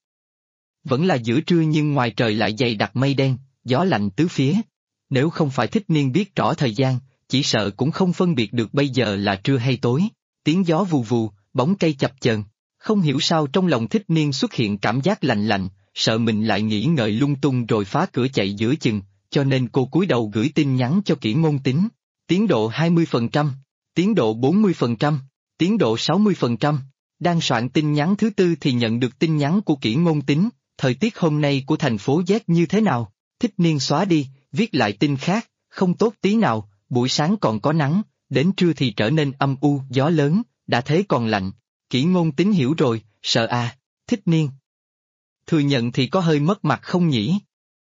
Vẫn là giữa trưa nhưng ngoài trời lại dày đặc mây đen, gió lạnh tứ phía. Nếu không phải Thích Niên biết rõ thời gian, chỉ sợ cũng không phân biệt được bây giờ là trưa hay tối. Tiếng gió vù vù, bóng cây chập chờn. Không hiểu sao trong lòng Thích Niên xuất hiện cảm giác lạnh lạnh, sợ mình lại nghĩ ngợi lung tung rồi phá cửa chạy giữa chừng, cho nên cô cúi đầu gửi tin nhắn cho Kỷ Ngôn Tín. Tiến độ 20%, tiến độ 40%, tiến độ 60%. Đang soạn tin nhắn thứ tư thì nhận được tin nhắn của Kỷ Ngôn Tín, thời tiết hôm nay của thành phố Z như thế nào? Thích Niên xóa đi, viết lại tin khác, không tốt tí nào, buổi sáng còn có nắng, đến trưa thì trở nên âm u, gió lớn, đã thế còn lạnh. Kỷ Ngôn Tín hiểu rồi, sợ à, Thích Niên. Thừa nhận thì có hơi mất mặt không nhỉ?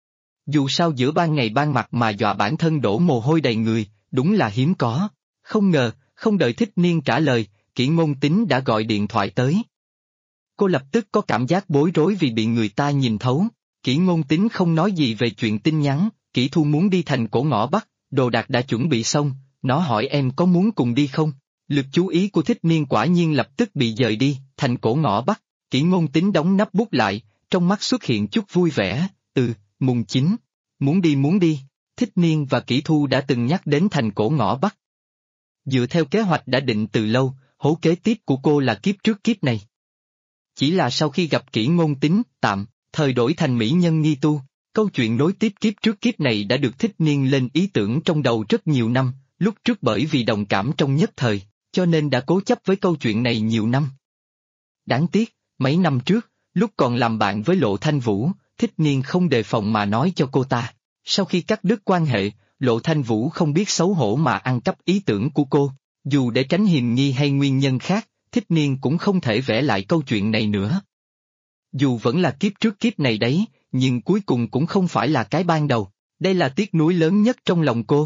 Dù sao giữa ban ngày ban mặt mà dọa bản thân đổ mồ hôi đầy người, đúng là hiếm có. Không ngờ, không đợi Thích Niên trả lời, Kỷ Ngôn Tín đã gọi điện thoại tới. Cô lập tức có cảm giác bối rối vì bị người ta nhìn thấu. Kỷ Ngôn Tín không nói gì về chuyện tin nhắn, Kỷ Thu muốn đi thành cổ ngõ Bắc, đồ đạc đã chuẩn bị xong, nó hỏi em có muốn cùng đi không? Lực chú ý của Thích Niên quả nhiên lập tức bị dời đi, thành cổ ngõ Bắc. Kỷ Ngôn Tín đóng nắp bút lại, trong mắt xuất hiện chút vui vẻ, mùng 9, muốn đi. Thích Niên và Kỷ Thu đã từng nhắc đến thành cổ ngõ Bắc. Dựa theo kế hoạch đã định từ lâu, hố kế tiếp của cô là kiếp trước kiếp này. Chỉ là sau khi gặp Kỷ Ngôn Tín, tạm thời đổi thành mỹ nhân nghi tu, câu chuyện nối tiếp kiếp trước kiếp này đã được Thích Niên lên ý tưởng trong đầu rất nhiều năm, lúc trước bởi vì đồng cảm trong nhất thời, cho nên đã cố chấp với câu chuyện này nhiều năm. Đáng tiếc, mấy năm trước, lúc còn làm bạn với Lộ Thanh Vũ, Thích Niên không đề phòng mà nói cho cô ta. Sau khi cắt đứt quan hệ, Lộ Thanh Vũ không biết xấu hổ mà ăn cắp ý tưởng của cô. Dù để tránh hiềm nghi hay nguyên nhân khác, Thích Niên cũng không thể vẽ lại câu chuyện này nữa. Dù vẫn là kiếp trước kiếp này đấy, nhưng cuối cùng cũng không phải là cái ban đầu. Đây là tiếc nuối lớn nhất trong lòng cô.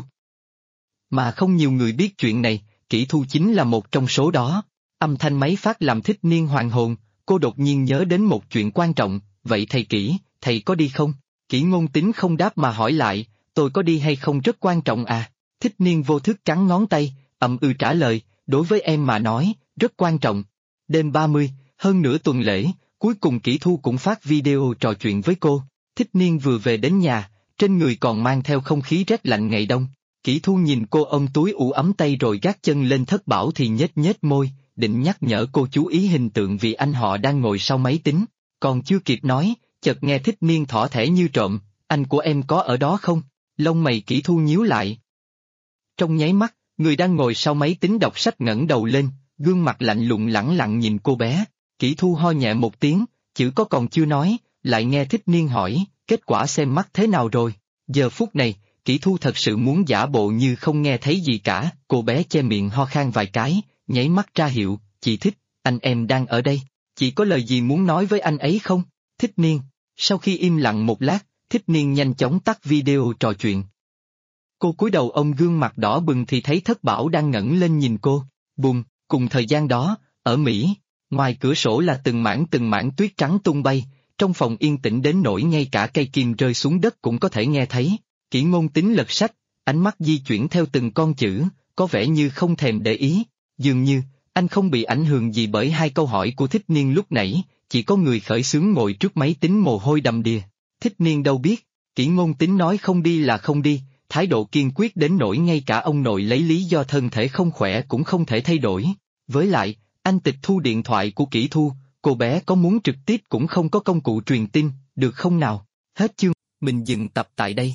Mà không nhiều người biết chuyện này, Kỷ Thu chính là một trong số đó. Âm thanh máy phát làm Thích Niên hoàn hồn, cô đột nhiên nhớ đến một chuyện quan trọng, vậy thầy Kỷ, thầy có đi không? Kỷ Ngôn Tín không đáp mà hỏi lại, tôi có đi hay không rất quan trọng à? Thích Niên vô thức cắn ngón tay, trả lời, đối với em mà nói, rất quan trọng. Đêm 30, hơn nửa tuần lễ, cuối cùng Kỷ Thu cũng phát video trò chuyện với cô. Thích Niên vừa về đến nhà, trên người còn mang theo không khí rét lạnh ngày đông. Kỷ Thu nhìn cô ôm túi ủ ấm tay rồi gác chân lên thất bảo thì nhếch nhếch môi, định nhắc nhở cô chú ý hình tượng vì anh họ đang ngồi sau máy tính. Còn chưa kịp nói, chợt nghe Thích Niên thỏ thẻ như trộm, anh của em có ở đó không? Lông mày Kỷ Thu nhíu lại. Trong nháy mắt, người đang ngồi sau máy tính đọc sách ngẩng đầu lên, gương mặt lạnh lùng lẳng lặng nhìn cô bé. Kỷ Thu ho nhẹ một tiếng, chữ có còn chưa nói, lại nghe Thích Niên hỏi, kết quả xem mắt thế nào rồi? Giờ phút này, Kỷ Thu thật sự muốn giả bộ như không nghe thấy gì cả, cô bé che miệng ho khan vài cái, nháy mắt ra hiệu, chị Thích, anh em đang ở đây, chị có lời gì muốn nói với anh ấy không? Thích Niên, sau khi im lặng một lát, Thích Niên nhanh chóng tắt video trò chuyện. Cô cúi đầu ôm gương mặt đỏ bừng thì thấy Thất Bảo đang ngẩng lên nhìn cô, bùm, cùng thời gian đó, ở Mỹ, ngoài cửa sổ là từng mảng tuyết trắng tung bay, trong phòng yên tĩnh đến nỗi ngay cả cây kim rơi xuống đất cũng có thể nghe thấy. Kỷ Ngôn Tín lật sách, ánh mắt di chuyển theo từng con chữ, có vẻ như không thèm để ý, dường như, anh không bị ảnh hưởng gì bởi hai câu hỏi của Thích Niên lúc nãy, chỉ có người khởi xướng ngồi trước máy tính mồ hôi đầm đìa. Thích Niên đâu biết, Kỷ Ngôn Tín nói không đi là không đi, thái độ kiên quyết đến nỗi ngay cả ông nội lấy lý do thân thể không khỏe cũng không thể thay đổi. Với lại, anh tịch thu điện thoại của Kỷ Thu, cô bé có muốn trực tiếp cũng không có công cụ truyền tin, được không nào? Hết chương, mình dừng tập tại đây.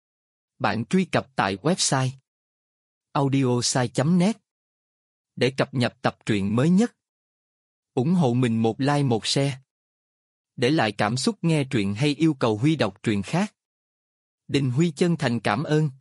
Bạn truy cập tại website audiosai.net để cập nhật tập truyện mới nhất. Ủng hộ mình một like một share. Để lại cảm xúc nghe truyện hay yêu cầu Huy đọc truyện khác. Đình Huy chân thành cảm ơn.